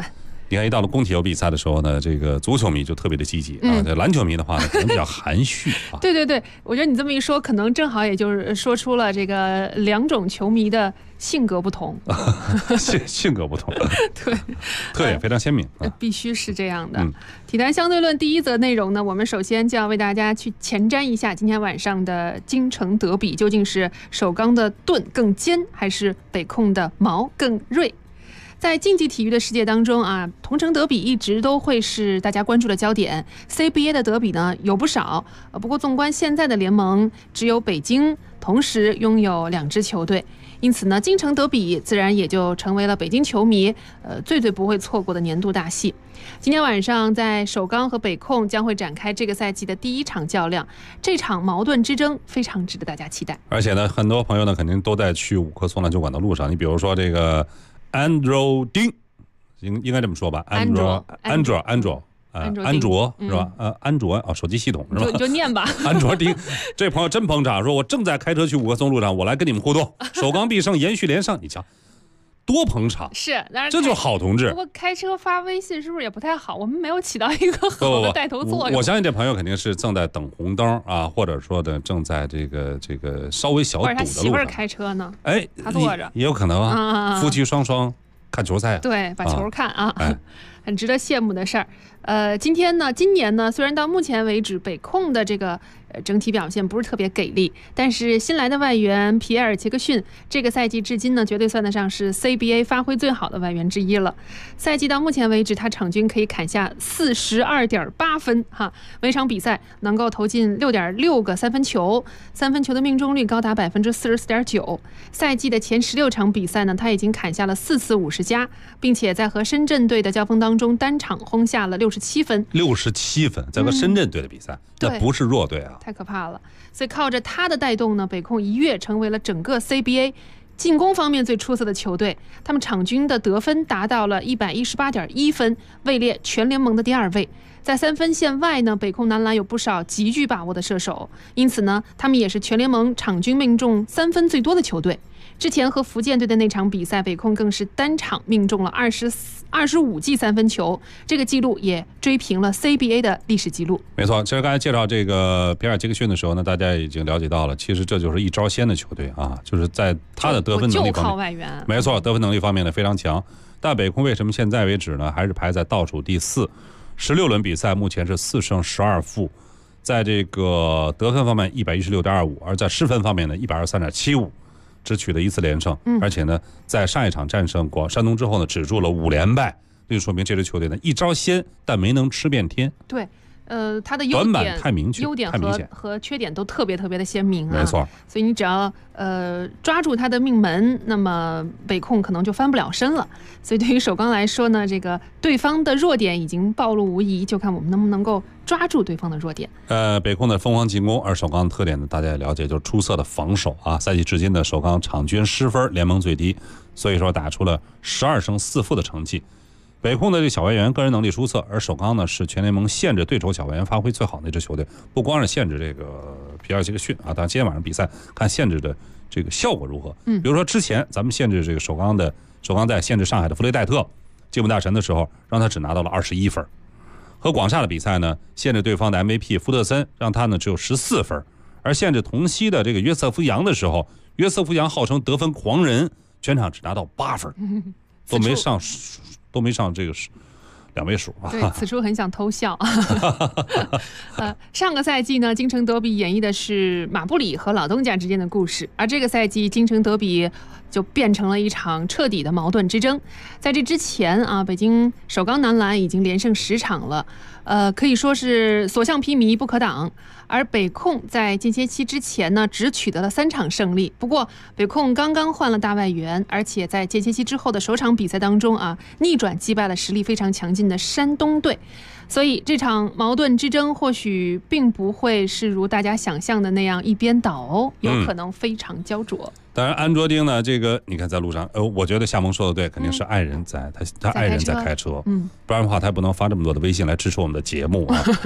你看，一到了工体有比赛的时候呢，这个足球迷就特别的积极啊，这篮球迷的话呢，可能比较含蓄啊。 对对对，我觉得你这么一说，可能正好也就是说出了这个两种球迷的性格不同， 性格不同， 对， 特点非常鲜明， 必须是这样的。体坛相对论第一则内容呢，我们首先就要为大家去前瞻一下今天晚上的京城德比，究竟是首钢的盾更尖，还是北控的矛更锐？在竞技体育的世界当中啊，同城德比一直都会是大家关注的焦点。CBA 的德比呢有不少，不过纵观现在的联盟，只有北京同时拥有2支球队，因此呢，京城德比自然也就成为了北京球迷最不会错过的年度大戏。今天晚上在首钢和北控将会展开这个赛季的第1场较量，这场矛盾之争非常值得大家期待。 而且呢，很多朋友呢肯定都在去五棵松篮球馆的路上，你比如说这个安卓丁，应该这么说吧？安卓是吧？安卓啊，手机系统是吧？ 就念吧。 安卓丁，这朋友真捧场，说我正在开车去五棵松路上，我来跟你们互动，首钢必胜，延续连胜，你瞧，多捧场！ 是，这就是好同志。 不过开车发微信是不是也不太好？我们没有起到一个好的带头作用。 我相信这朋友肯定是正在等红灯啊，或者说的正在这个稍微小堵的路上。 或者他媳妇儿开车呢？ 哎， 他坐着也有可能啊。夫妻双双看球赛， 对，把球看啊，很值得羡慕的事儿。今年呢，虽然到目前为止北控的这个整体表现不是特别给力，但是新来的外援皮埃尔·杰克逊这个赛季至今呢，绝对算得上是 CBA 发挥最好的外援之一了。赛季到目前为止，他场均可以砍下42.8分哈，每场比赛能够投进6.6个三分球的命中率高达44.9%。赛季的前16场比赛呢，他已经砍下了4次50加，并且在和深圳队的交锋当中，单场轰下了67分， 在和深圳队的比赛，那不是弱队啊， 太可怕了。所以靠着他的带动呢，北控一跃成为了整个 CBA 进攻方面最出色的球队。他们场均的得分达到了118.1分，位列全联盟的第2位。在3分线外呢，北控男篮有不少极具把握的射手，因此呢，他们也是全联盟场均命中3分最多的球队。之前和福建队的那场比赛，北控更是单场命中了25记3分球，这个记录也追平了 CBA 的历史记录。 没错，其实刚才介绍这个皮尔·杰克逊的时候呢，大家已经了解到了，其实这就是一招鲜的球队啊，就是在他的得分能力方面， 就靠外援， 没错，得分能力方面呢非常强。但北控为什么现在为止呢，还是排在倒数第4？16轮比赛目前是4胜12负，在这个得分方面116.25，而在失分方面呢123.75。只取得1次连胜，而且呢，在上一场战胜山东之后呢，止住了5连败，这就说明这支球队呢一招鲜，但没能吃遍天。 对，它的优点太明确， 优点和缺点都特别的鲜明啊。 没错， 所以你只要抓住它的命门，那么北控可能就翻不了身了。所以对于首钢来说呢，这个对方的弱点已经暴露无遗，就看我们能不能够抓住对方的弱点。 北控的疯狂进攻，而首钢的特点呢，大家也了解，就是出色的防守啊。赛季至今的首钢场均失分联盟最低，所以说打出了12胜4负的成绩。北控的这小外援个人能力出色，而首钢呢是全联盟限制对手小外援发挥最好的一支球队。不光是限制这个皮尔·杰克逊啊，当然今天晚上比赛看限制的这个效果如何。比如说之前咱们限制这个首钢在限制上海的弗雷戴特进步大神的时候，让他只拿到了21分。和广厦的比赛呢，限制对方的 MVP 福特森，让他呢只有14分。而限制同曦的这个约瑟夫杨的时候，约瑟夫杨号称得分狂人，全场只拿到8分，都没上这个2位数啊。 对，此处很想偷笑。上个赛季呢，京城德比演绎的是马布里和老东家之间的故事，而这个赛季京城德比就变成了一场彻底的矛盾之争。在这之前啊，北京首钢男篮已经连胜10场了，可以说是所向披靡，不可挡。而北控在间歇期之前呢，只取得了3场胜利。不过北控刚刚换了大外援，而且在间歇期之后的首场比赛当中啊，逆转击败了实力非常强劲的山东队。所以这场矛盾之争或许并不会是如大家想象的那样一边倒哦，有可能非常焦灼。 当然安卓丁呢，这个你看在路上，我觉得夏萌说的对，肯定是爱人在，他爱人在开车，不然的话他不能发这么多的微信来支持我们的节目啊。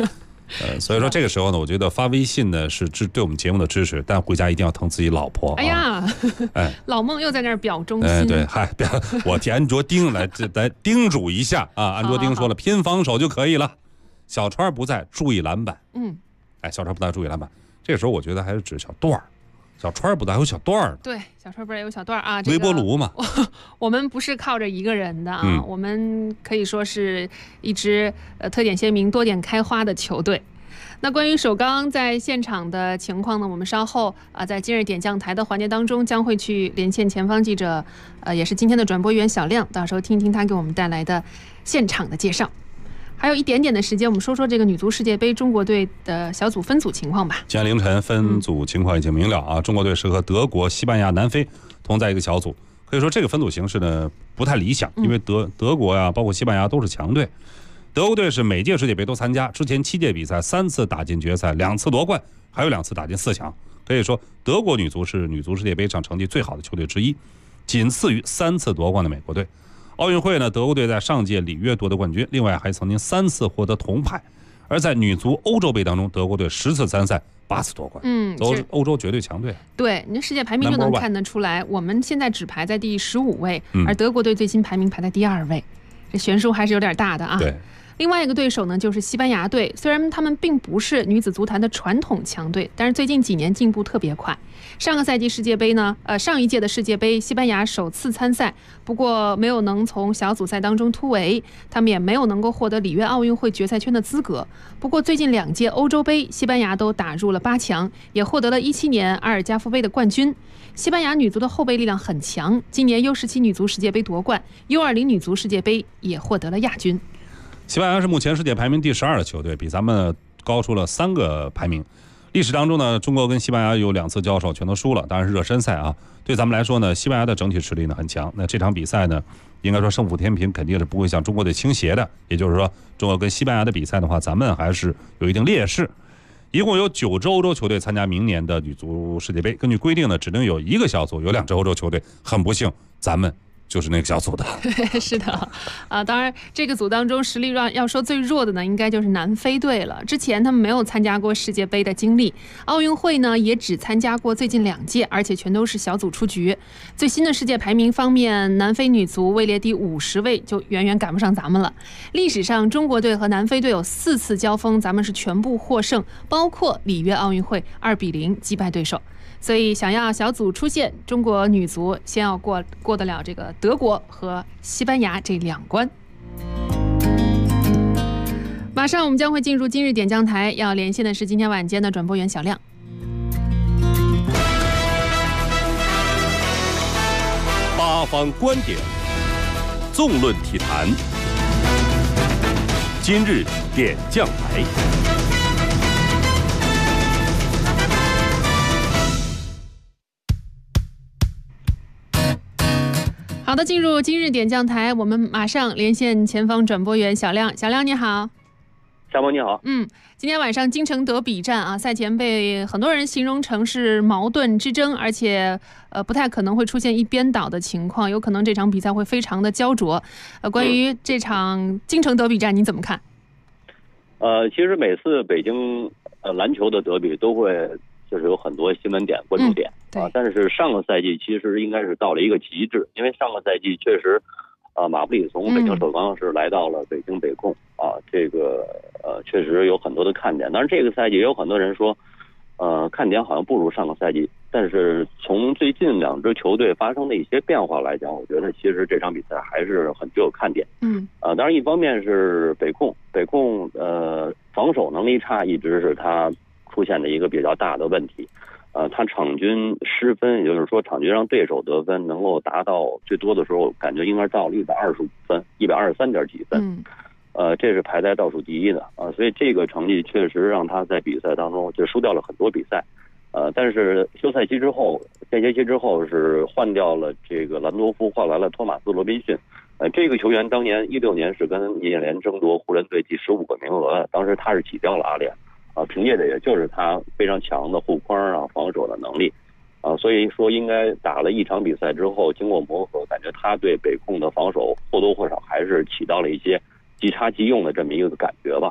所以说这个时候呢，我觉得发微信呢是对我们节目的支持，但回家一定要疼自己老婆。 哎呀，老孟又在那儿表忠心。 对，我替安卓丁来叮嘱一下啊。安卓丁说了，拼防守就可以了。小川不在，注意篮板。小川不在，注意篮板。这个时候我觉得还是指小段儿。小川不在，还有小段儿。对， 小川不是有小段儿啊？ 微波炉嘛。 我们不是靠着一个人的啊，我们可以说是一支特点鲜明、多点开花的球队。那关于首钢在现场的情况呢，我们稍后在今日点将台的环节当中将会去连线前方记者，也是今天的转播员小亮，到时候听一听他给我们带来的现场的介绍。还有一点点的时间，我们说说这个女足世界杯中国队的小组分组情况吧。 今天凌晨分组情况已经明了啊，中国队是和德国、西班牙、南非同在一个小组。可以说这个分组形势呢不太理想，因为德国呀，包括西班牙都是强队。德国队是每届世界杯都参加，之前7届比赛3次打进决赛，2次夺冠，还有2次打进4强。可以说德国女足是女足世界杯上成绩最好的球队之一，仅次于3次夺冠的美国队。奥运会呢，德国队在上届里约夺得冠军，另外还曾经3次获得铜牌。而在女足欧洲杯当中，德国队10次参赛，8次夺冠，欧洲绝对强队。 对，你世界排名就能看得出来，我们现在只排在第15位，而德国队最新排名排在第2位，这悬殊还是有点大的啊。对。另外一个对手呢，就是西班牙队。虽然他们并不是女子足坛的传统强队，但是最近几年进步特别快。上个赛季世界杯呢，上一届的世界杯，西班牙首次参赛，不过没有能从小组赛当中突围，他们也没有能够获得里约奥运会决赛圈的资格。不过最近2届欧洲杯，西班牙都打入了8强，也获得了17年阿尔加夫杯的冠军。西班牙女足的后备力量很强，今年 U17 女足世界杯夺冠， U20 女足世界杯也获得了亚军。 西班牙是目前世界排名第12的球队，比咱们高出了3个排名。历史当中呢，中国跟西班牙有2次交手，全都输了，当然是热身赛啊。对咱们来说呢，西班牙的整体实力呢很强。那这场比赛呢，应该说胜负天平，肯定是不会向中国队倾斜的。也就是说，中国跟西班牙的比赛的话，咱们还是有一定劣势。一共有9支欧洲球队参加明年的女足世界杯。根据规定呢，只能有1个小组有2支欧洲球队。很不幸，咱们就是那个小组的。 是的，当然这个组当中实力要说最弱的呢，应该就是南非队了。之前他们没有参加过世界杯的经历，奥运会呢也只参加过最近2届，而且全都是小组出局。最新的世界排名方面，南非女足位列第50位，就远远赶不上咱们了。历史上中国队和南非队有4次交锋，咱们是全部获胜，包括里约奥运会2-0击败对手。所以想要小组出线，中国女足先要过得了这个德国和西班牙这2关。马上我们将会进入今日点将台，要连线的是今天晚间的转播员小亮。 八方观点，纵论体坛，今日点将台。 好的，进入今日点将台，我们马上连线前方转播员小亮。小亮你好。 夏萌你好。 今天晚上京城德比战啊，赛前被很多人形容成是矛盾之争，而且不太可能会出现一边倒的情况，有可能这场比赛会非常的焦灼。关于这场京城德比战，你怎么看？ 其实每次北京篮球的德比都会就是有很多新闻点、关注点但是上个赛季其实应该是到了一个极致，因为上个赛季确实马布里从北京首钢是来到了北京北控这个确实有很多的看点。当然这个赛季也有很多人说看点好像不如上个赛季，但是从最近2支球队发生的一些变化来讲，我觉得其实这场比赛还是很具有看点。当然一方面是北控防守能力差，一直是他出现的一个比较大的问题。他场均失分，也就是说场均让对手得分能够达到最多的时候，感觉应该到了125分，123点几分。这是排在倒数第一的所以这个成绩确实让他在比赛当中就输掉了很多比赛。但是休赛期之后，间歇期之后是换掉了这个兰多夫，换来了托马斯·罗宾逊。这个球员当年16年是跟易建联争夺湖人队第15个名额，当时他是起掉了阿联。凭借的也就是他非常强的护框防守的能力所以说应该打了1场比赛之后，经过磨合，感觉他对北控的防守或多或少还是起到了一些即插即用的这么一个感觉吧。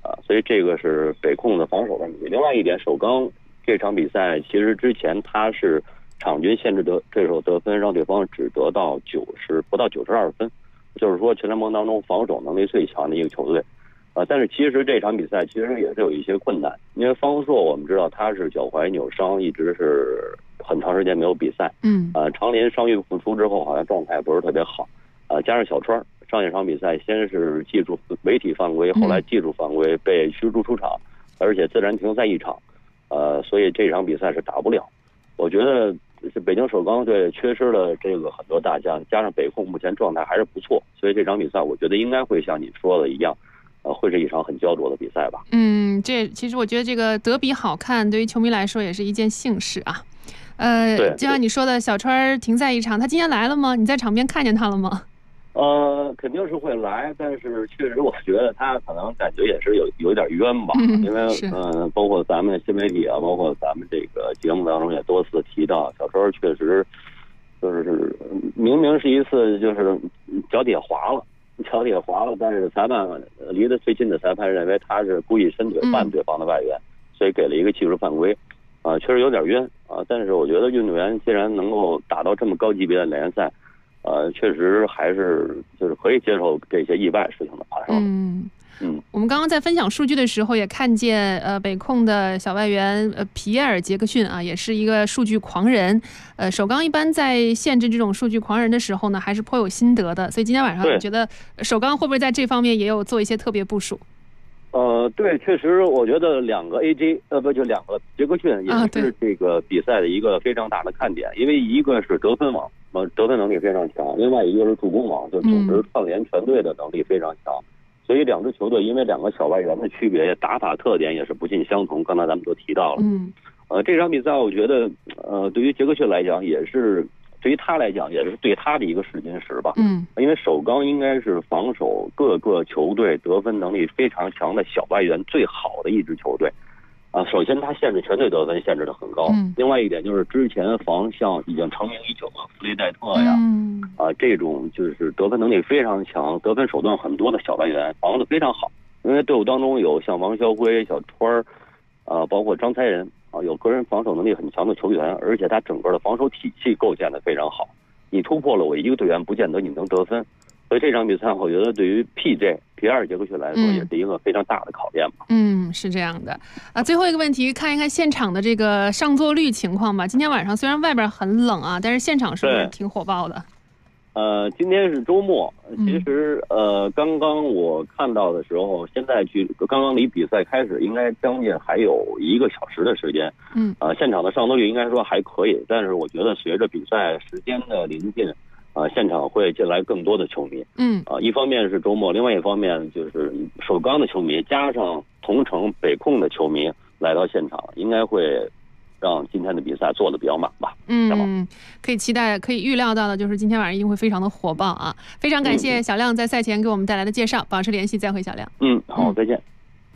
所以这个是北控的防守问题。另外一点，首钢这场比赛其实之前他是场均限制对手得分，让对方只得到不到92分，就是说全联盟当中防守能力最强的一个球队。但是其实这场比赛其实也是有一些困难，因为方硕我们知道他是脚踝扭伤，一直是很长时间没有比赛。常林伤愈复出之后好像状态不是特别好。加上小川上一场比赛先是技术违体犯规，后来技术犯规被驱逐出场，而且自然停赛一场。所以这场比赛是打不了。我觉得是北京首钢队缺失了这个很多大将，加上北控目前状态还是不错，所以这场比赛我觉得应该会像你说的一样。会是一场很焦灼的比赛吧。 这其实我觉得这个德比好看，对于球迷来说也是一件幸事啊。就像你说的，小川停赛一场，他今天来了吗？你在场边看见他了吗？ 肯定是会来，但是确实我觉得他可能感觉也是有一点冤吧，因为包括咱们新媒体啊，包括咱们这个节目当中也多次提到，小川确实就是明明是一次就是脚底滑了，但是裁判离得最近的裁判认为他是故意伸腿绊对方的外援，所以给了一个技术犯规，确实有点冤啊。但是我觉得运动员既然能够打到这么高级别的联赛，确实还是就是可以接受这些意外事情的发生。 我们刚刚在分享数据的时候也看见，北控的小外援皮耶尔·杰克逊啊，也是一个数据狂人。首钢一般在限制这种数据狂人的时候呢，还是颇有心得的。所以今天晚上你觉得首钢会不会在这方面也有做一些特别部署？ 对，确实，我觉得两个两个杰克逊也是这个比赛的一个非常大的看点，因为一个是得分王，得分能力非常强；另外一个是助攻王，就组织串联全队的能力非常强。所以两支球队因为两个小外援的区别，打法特点也是不尽相同。刚才咱们都提到了。这场比赛我觉得，对于杰克逊来讲也是。对于他来讲，也是对他的一个试金石吧。因为首钢应该是防守各个球队得分能力非常强的小外援最好的一支球队。首先他限制全队得分限制的很高。另外一点就是之前防像已经成名已久的弗雷戴特呀，这种就是得分能力非常强、得分手段很多的小外援防得非常好。因为队伍当中有像王霄辉、小川包括张才仁。有个人防守能力很强的球员，而且他整个的防守体系构建的非常好。你突破了我一个队员，不见得你能得分。所以这场比赛，我觉得对于皮耶尔·杰克逊来说，也是一个非常大的考验吧。 是这样的。最后一个问题，看一看现场的这个上座率情况吧。今天晚上虽然外边很冷啊，但是现场是不是挺火爆的？ 今天是周末，其实刚刚我看到的时候，现在刚刚离比赛开始应该将近还有1个小时的时间。现场的上座率应该说还可以，但是我觉得随着比赛时间的临近，现场会进来更多的球迷。一方面是周末，另外一方面就是首钢的球迷加上同城北控的球迷来到现场，应该会让今天的比赛做得比较满吧。 可以期待，可以预料到的就是今天晚上一定会非常的火爆啊！非常感谢小亮在赛前给我们带来的介绍，保持联系，再会小亮。 好，再见。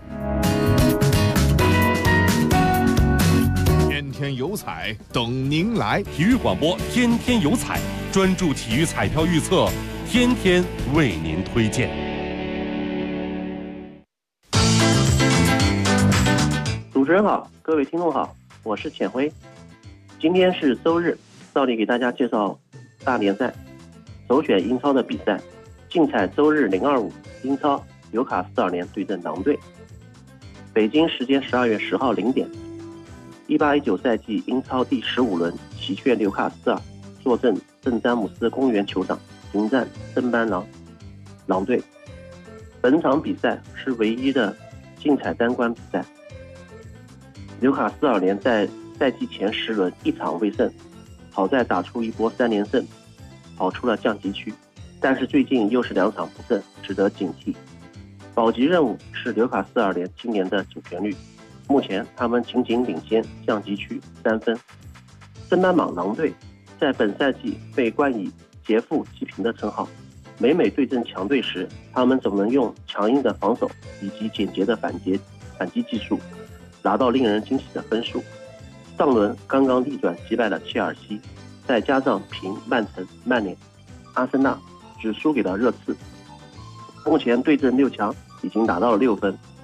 天天有彩等您来， 体育广播天天有彩，专注体育彩票预测，天天为您推荐。 主持人好，各位听众好，我是浅辉。今天是周日，照例给大家介绍大联赛首选英超的比赛。竞彩周日025英超纽卡斯尔联对阵狼队，北京时间12月10号0点。18-19赛季英超第15轮，喜鹊纽卡斯尔坐镇圣詹姆斯公园球场迎战登班狼队。本场比赛是唯一的竞彩单关比赛。纽卡斯尔联在赛季前10轮1场未胜，好在打出一波3连胜，跑出了降级区，但是最近又是2场不胜，值得警惕。保级任务是纽卡斯尔联今年的主旋律，目前他们仅仅领先降级区3分。登班狼队在本赛季被冠以劫富济贫的称号，每对阵强队时，他们总能用强硬的防守以及简洁的反击技术拿到令人惊喜的分数。上轮刚刚逆转击败了切尔西，再加上平曼城、曼联、阿森纳，只输给了热刺。目前对阵6强已经拿到了6分。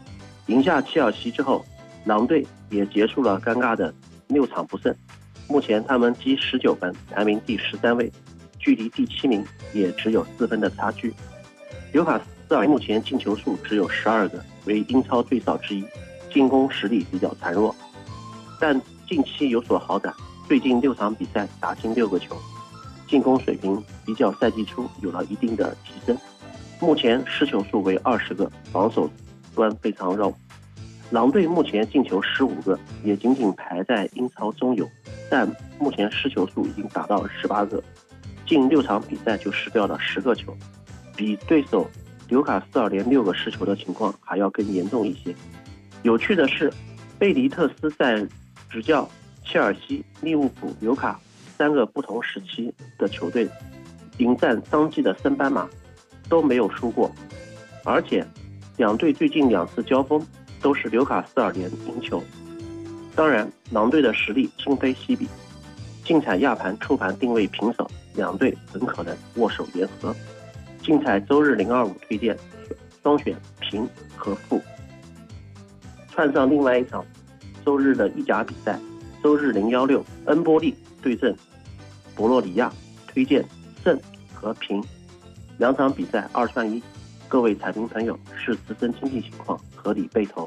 赢下切尔西之后，狼队也结束了尴尬的6场不胜，目前他们积19分，排名第13位，距离第7名也只有4分的差距。纽卡斯尔目前进球数只有12个，为英超最少之一，进攻实力比较孱弱，但近期有所好转，最近6场比赛打进6个球，进攻水平比较赛季初有了一定的提升，目前失球数为20个，防守端非常肉。狼队目前进球15个，也仅仅排在英超中游，但目前失球数已经达到18个，近6场比赛就失掉了10个球，比对手纽卡斯尔连6个失球的情况还要更严重一些。有趣的是，贝尼特斯在执教切尔西、利物浦、纽卡3个不同时期的球队迎战当季的升班马都没有输过，而且两队最近2次交锋都是纽卡斯尔联赢球。当然，狼队的实力今非昔比，竞彩亚盘初盘定位平手，两队很可能握手言和。竞彩周日025推荐双选平和负。串上另外一场周日的意甲比赛，周日016恩波利对阵博洛尼亚，推荐胜和平。2场比赛2串1，各位彩评朋友视自身经济情况合理备投。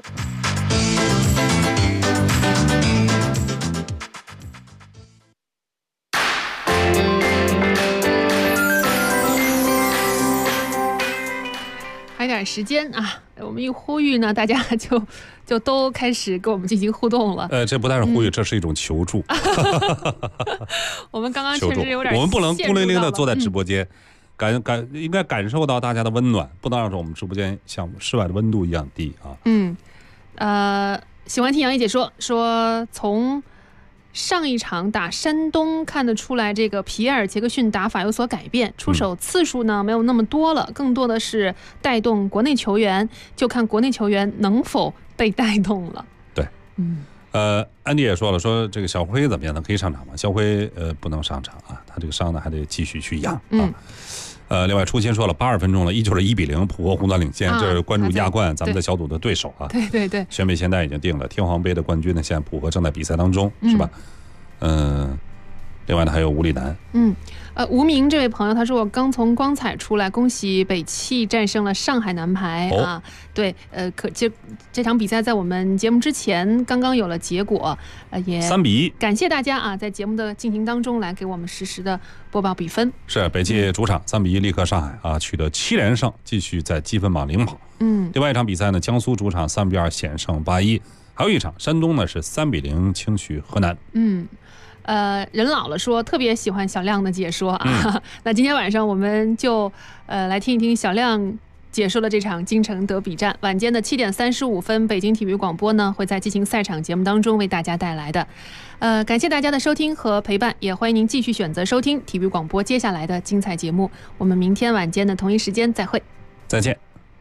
还有点时间啊，我们一呼吁呢，大家就都开始跟我们进行互动了。 这不但是呼吁，这是一种求助。 我们刚刚确实有点， 我们不能孤零零的坐在直播间。应该感受到大家的温暖，不能让我们直播间像室外的温度一样低啊。喜欢听杨一姐说从上一场打山东看得出来，这个皮埃尔杰克逊打法有所改变，出手次数呢没有那么多了，更多的是带动国内球员，就看国内球员能否被带动了。 对，安迪也说了，说这个小辉怎么样呢？可以上场吗？小辉不能上场啊，他这个伤呢还得继续去养啊。另外初心说了，82分钟了，依旧是1-0，浦和红钻领先。这是关注亚冠咱们的小组的对手啊。 对， 宣北现在已经定了，天皇杯的冠军呢，现在浦和正在比赛当中，是吧？另外呢还有吴丽楠。 吴明这位朋友他说，我刚从光彩出来，恭喜北汽战胜了上海男排啊。对，这场比赛在我们节目之前刚刚有了结果，也 3-1， 感谢大家啊，在节目的进行当中来给我们实时的播报比分。 是北汽主场3-1力克上海啊，取得7连胜，继续在积分榜领跑。另外一场比赛呢，江苏主场3-2险胜8-1，还有一场山东呢是3-0轻取河南。 人老了说特别喜欢小亮的解说啊。那今天晚上我们就来听一听小亮解说了这场京城德比战。晚间的7点35分，北京体育广播呢会在激情赛场节目当中为大家带来的。感谢大家的收听和陪伴，也欢迎您继续选择收听体育广播接下来的精彩节目。我们明天晚间的同一时间再会， 再见。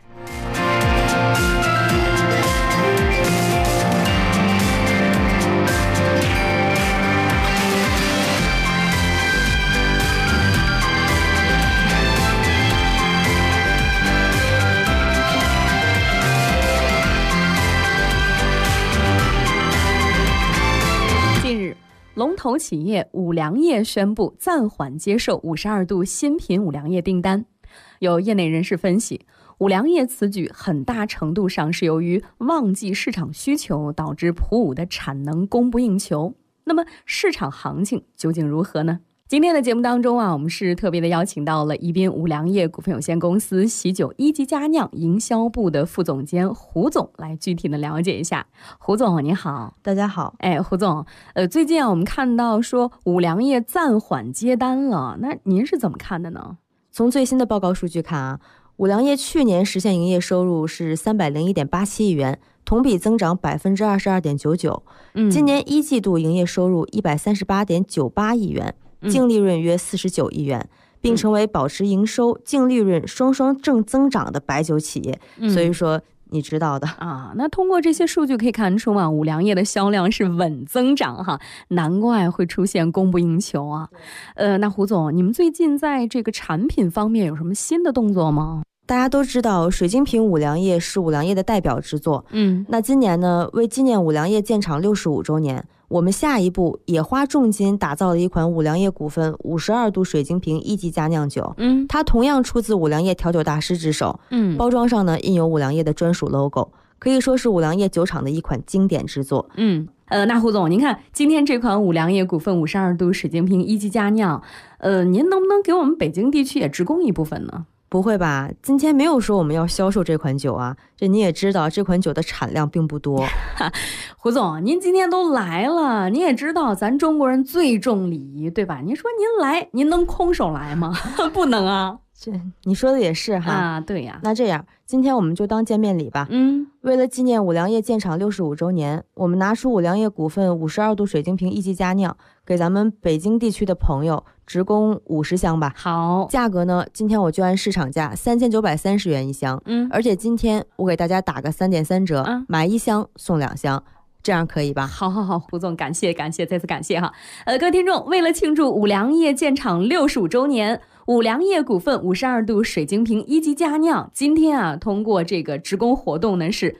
龙头企业五粮液宣布暂缓接受52度新品五粮液订单。有业内人士分析，五粮液此举很大程度上是由于旺季市场需求导致普五的产能供不应求。那么市场行情究竟如何呢？今天的节目当中啊，我们是特别的邀请到了宜宾五粮液股份有限公司喜酒一级佳酿营销部的副总监胡总来具体的了解一下。胡总您好。 大家好。 胡总，最近啊我们看到说五粮液暂缓接单了，那您是怎么看的呢？ 从最新的报告数据看啊，五粮液去年实现营业收入是301.87亿元，同比增长22.99%。今年1季度营业收入138.98亿元。净利润约49亿元，并成为保持营收、净利润双双正增长的白酒企业。所以说你知道的啊。那通过这些数据可以看出嘛，五粮液的销量是稳增长哈，难怪会出现供不应求啊。那胡总，你们最近在这个产品方面有什么新的动作吗？ 大家都知道水晶瓶五粮液是五粮液的代表之作。那今年呢，为纪念五粮液建厂65周年，我们下一步也花重金打造了一款五粮液股份52度水晶瓶1级佳酿酒。它同样出自五粮液调酒大师之手。包装上呢印有五粮液的专属 logo， 可以说是五粮液酒厂的一款经典之作。 那胡总，您看今天这款五粮液股份52度水晶瓶1级佳酿，您能不能给我们北京地区也直供一部分呢？ 不会吧，今天没有说我们要销售这款酒啊，这你也知道这款酒的产量并不多。 胡总，您今天都来了，你也知道咱中国人最重礼仪，对吧？您说您来，您能空手来吗？不能啊。 这你说的也是哈。 啊，对呀。 那这样今天我们就当见面礼吧。为了纪念五粮液建厂65周年，我们拿出五粮液股份52度水晶瓶1级佳酿，给咱们北京地区的朋友直供50箱吧。 好， 价格呢，今天我就按市场价3930元一箱。而且今天我给大家打个3.3折，买1箱送2箱。这样可以吧？ 好，胡总，感谢，再次感谢哈。各位听众，为了庆祝五粮液建厂65周年，五粮液股份52度水晶瓶1级佳酿，今天啊，通过这个直供活动呢是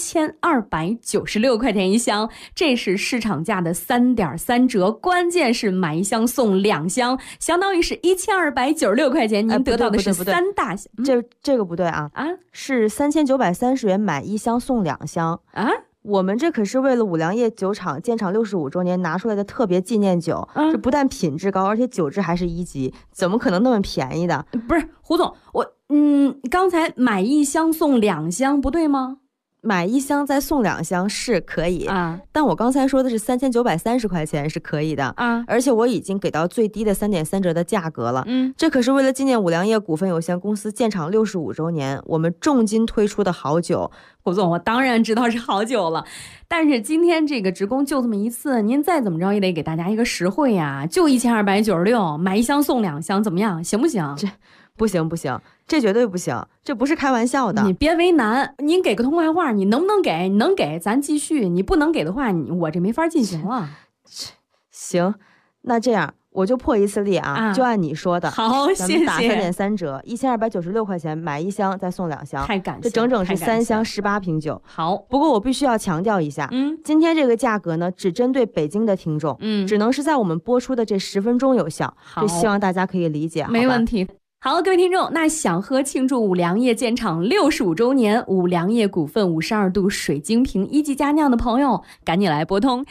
1296块钱一箱，这是市场价的3.3折，关键是买1箱送2箱，相当于是1296块钱，您得到的是3大箱。 这个不对啊，是3930元买1箱送2箱啊。我们这可是为了五粮液酒厂建厂65周年拿出来的特别纪念酒，这不但品质高，而且酒质还是1级，怎么可能那么便宜的？ 不是胡总，刚才买1箱送2箱不对吗？ 买1箱再送2箱是可以啊，但我刚才说的是3930块钱是可以的啊，而且我已经给到最低的3.3折的价格了。这可是为了纪念五粮液股份有限公司建厂65周年，我们重金推出的好酒。 胡总，我当然知道是好酒了，但是今天这个直供就这么一次，您再怎么着也得给大家一个实惠呀，就1296，买1箱送2箱，怎么样？行不行？ 这不行，这绝对不行，这不是开玩笑的。 你别为难，您给个痛快话，你能不能给？你能给咱继续，你不能给的话，我这没法进行了。 行，那这样我就破一次例啊，就按你说的。 好， 咱们打3.3折，1296块钱买1箱再送2箱， 太感谢， 这整整是3箱18瓶酒。 好， 不过我必须要强调一下，今天这个价格呢，只针对北京的听众，只能是在我们播出的这10分钟有效，这希望大家可以理解。 没问题。好，各位听众，那想喝庆祝五粮液建厂65周年五粮液股份52度水晶瓶1级佳酿的朋友，赶紧来拨通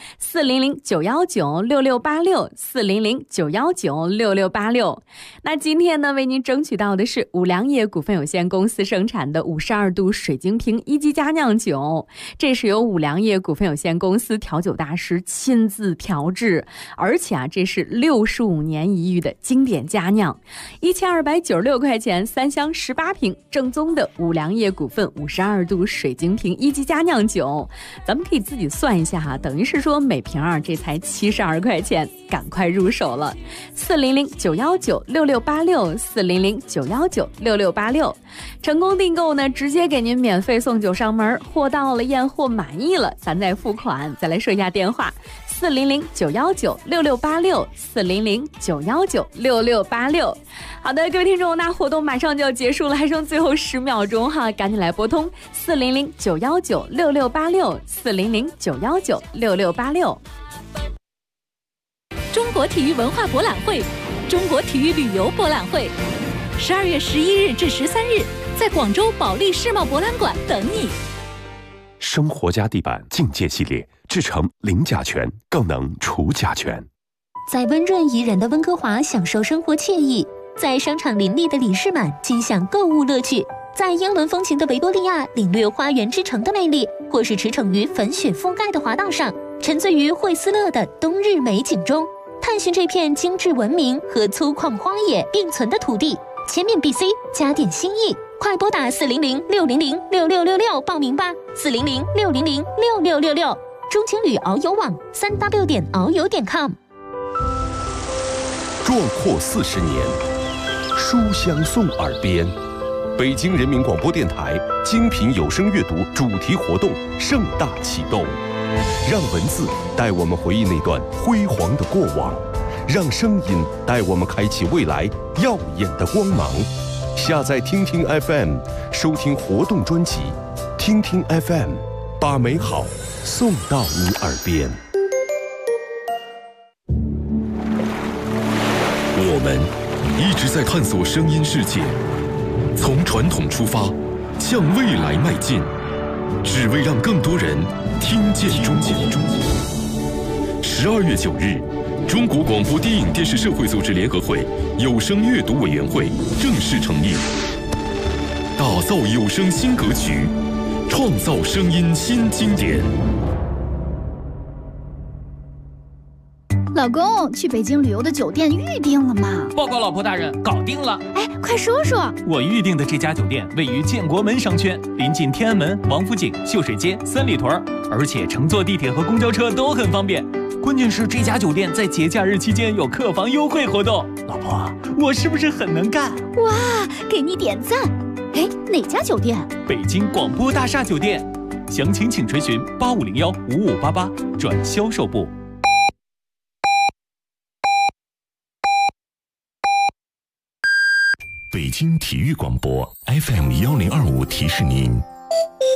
400-919-6686，400-919-6686。那今天呢，为您争取到的是五粮液股份有限公司生产的52度水晶瓶1级佳酿酒，这是由五粮液股份有限公司调酒大师亲自调制，而且啊，这是65年一遇的经典佳酿，1296块钱3箱18瓶，正宗的五粮液股份52度水晶瓶1级佳酿酒，咱们可以自己算一下哈，等于是说每瓶这才72块钱，赶快入手了。400-919-6686，400-919-6686，成功订购呢，直接给您免费送酒上门，货到了验货满意了，咱再付款。再来说一下电话：400-919-6686，400-919-6686。好的，各位听众，那活动马上就要结束了，还剩最后10秒钟哈，赶紧来拨通400-919-6686，400-919-6686。 中国体育文化博览会，中国体育旅游博览会，12月11日至13日，在广州保利世贸博览馆等你。 生活家地板境界系列，制成零甲醛，更能除甲醛。 在温润宜人的温哥华享受生活惬意，在商场林立的里士满尽享购物乐趣，在英伦风情的维多利亚领略花园之城的魅力，或是驰骋于粉雪覆盖的滑道上，沉醉于惠斯勒的冬日美景中，探寻这片精致文明和粗犷荒野并存的土地。前面 BC 加点心意，快拨打400-600-6666报名吧，400-600-6666。中情旅遨游网3w.遨游.com。 壮阔40年，书香送耳边。北京人民广播电台精品有声阅读主题活动盛大启动，让文字带我们回忆那段辉煌的过往，让声音带我们开启未来耀眼的光芒。 下载听听 FM， 收听活动专辑。听听 FM， 把美好送到你耳边。我们一直在探索声音世界，从传统出发，向未来迈进，只为让更多人听见中国。12月9日，中国广播电影电视社会组织联合会有声阅读委员会正式成立，打造有声新格局，创造声音新经典。 老公，去北京旅游的酒店预定了吗？ 报告老婆大人，搞定了。 哎，快说说。 我预定的这家酒店位于建国门商圈，临近天安门、王府井、秀水街、三里屯，而且乘坐地铁和公交车都很方便。关键是这家酒店在节假日期间有客房优惠活动。老婆，我是不是很能干？ 哇，给你点赞。哎，哪家酒店？ 北京广播大厦酒店。详情请垂询8501-5588转销售部。 北京体育广播 FM1025提示您。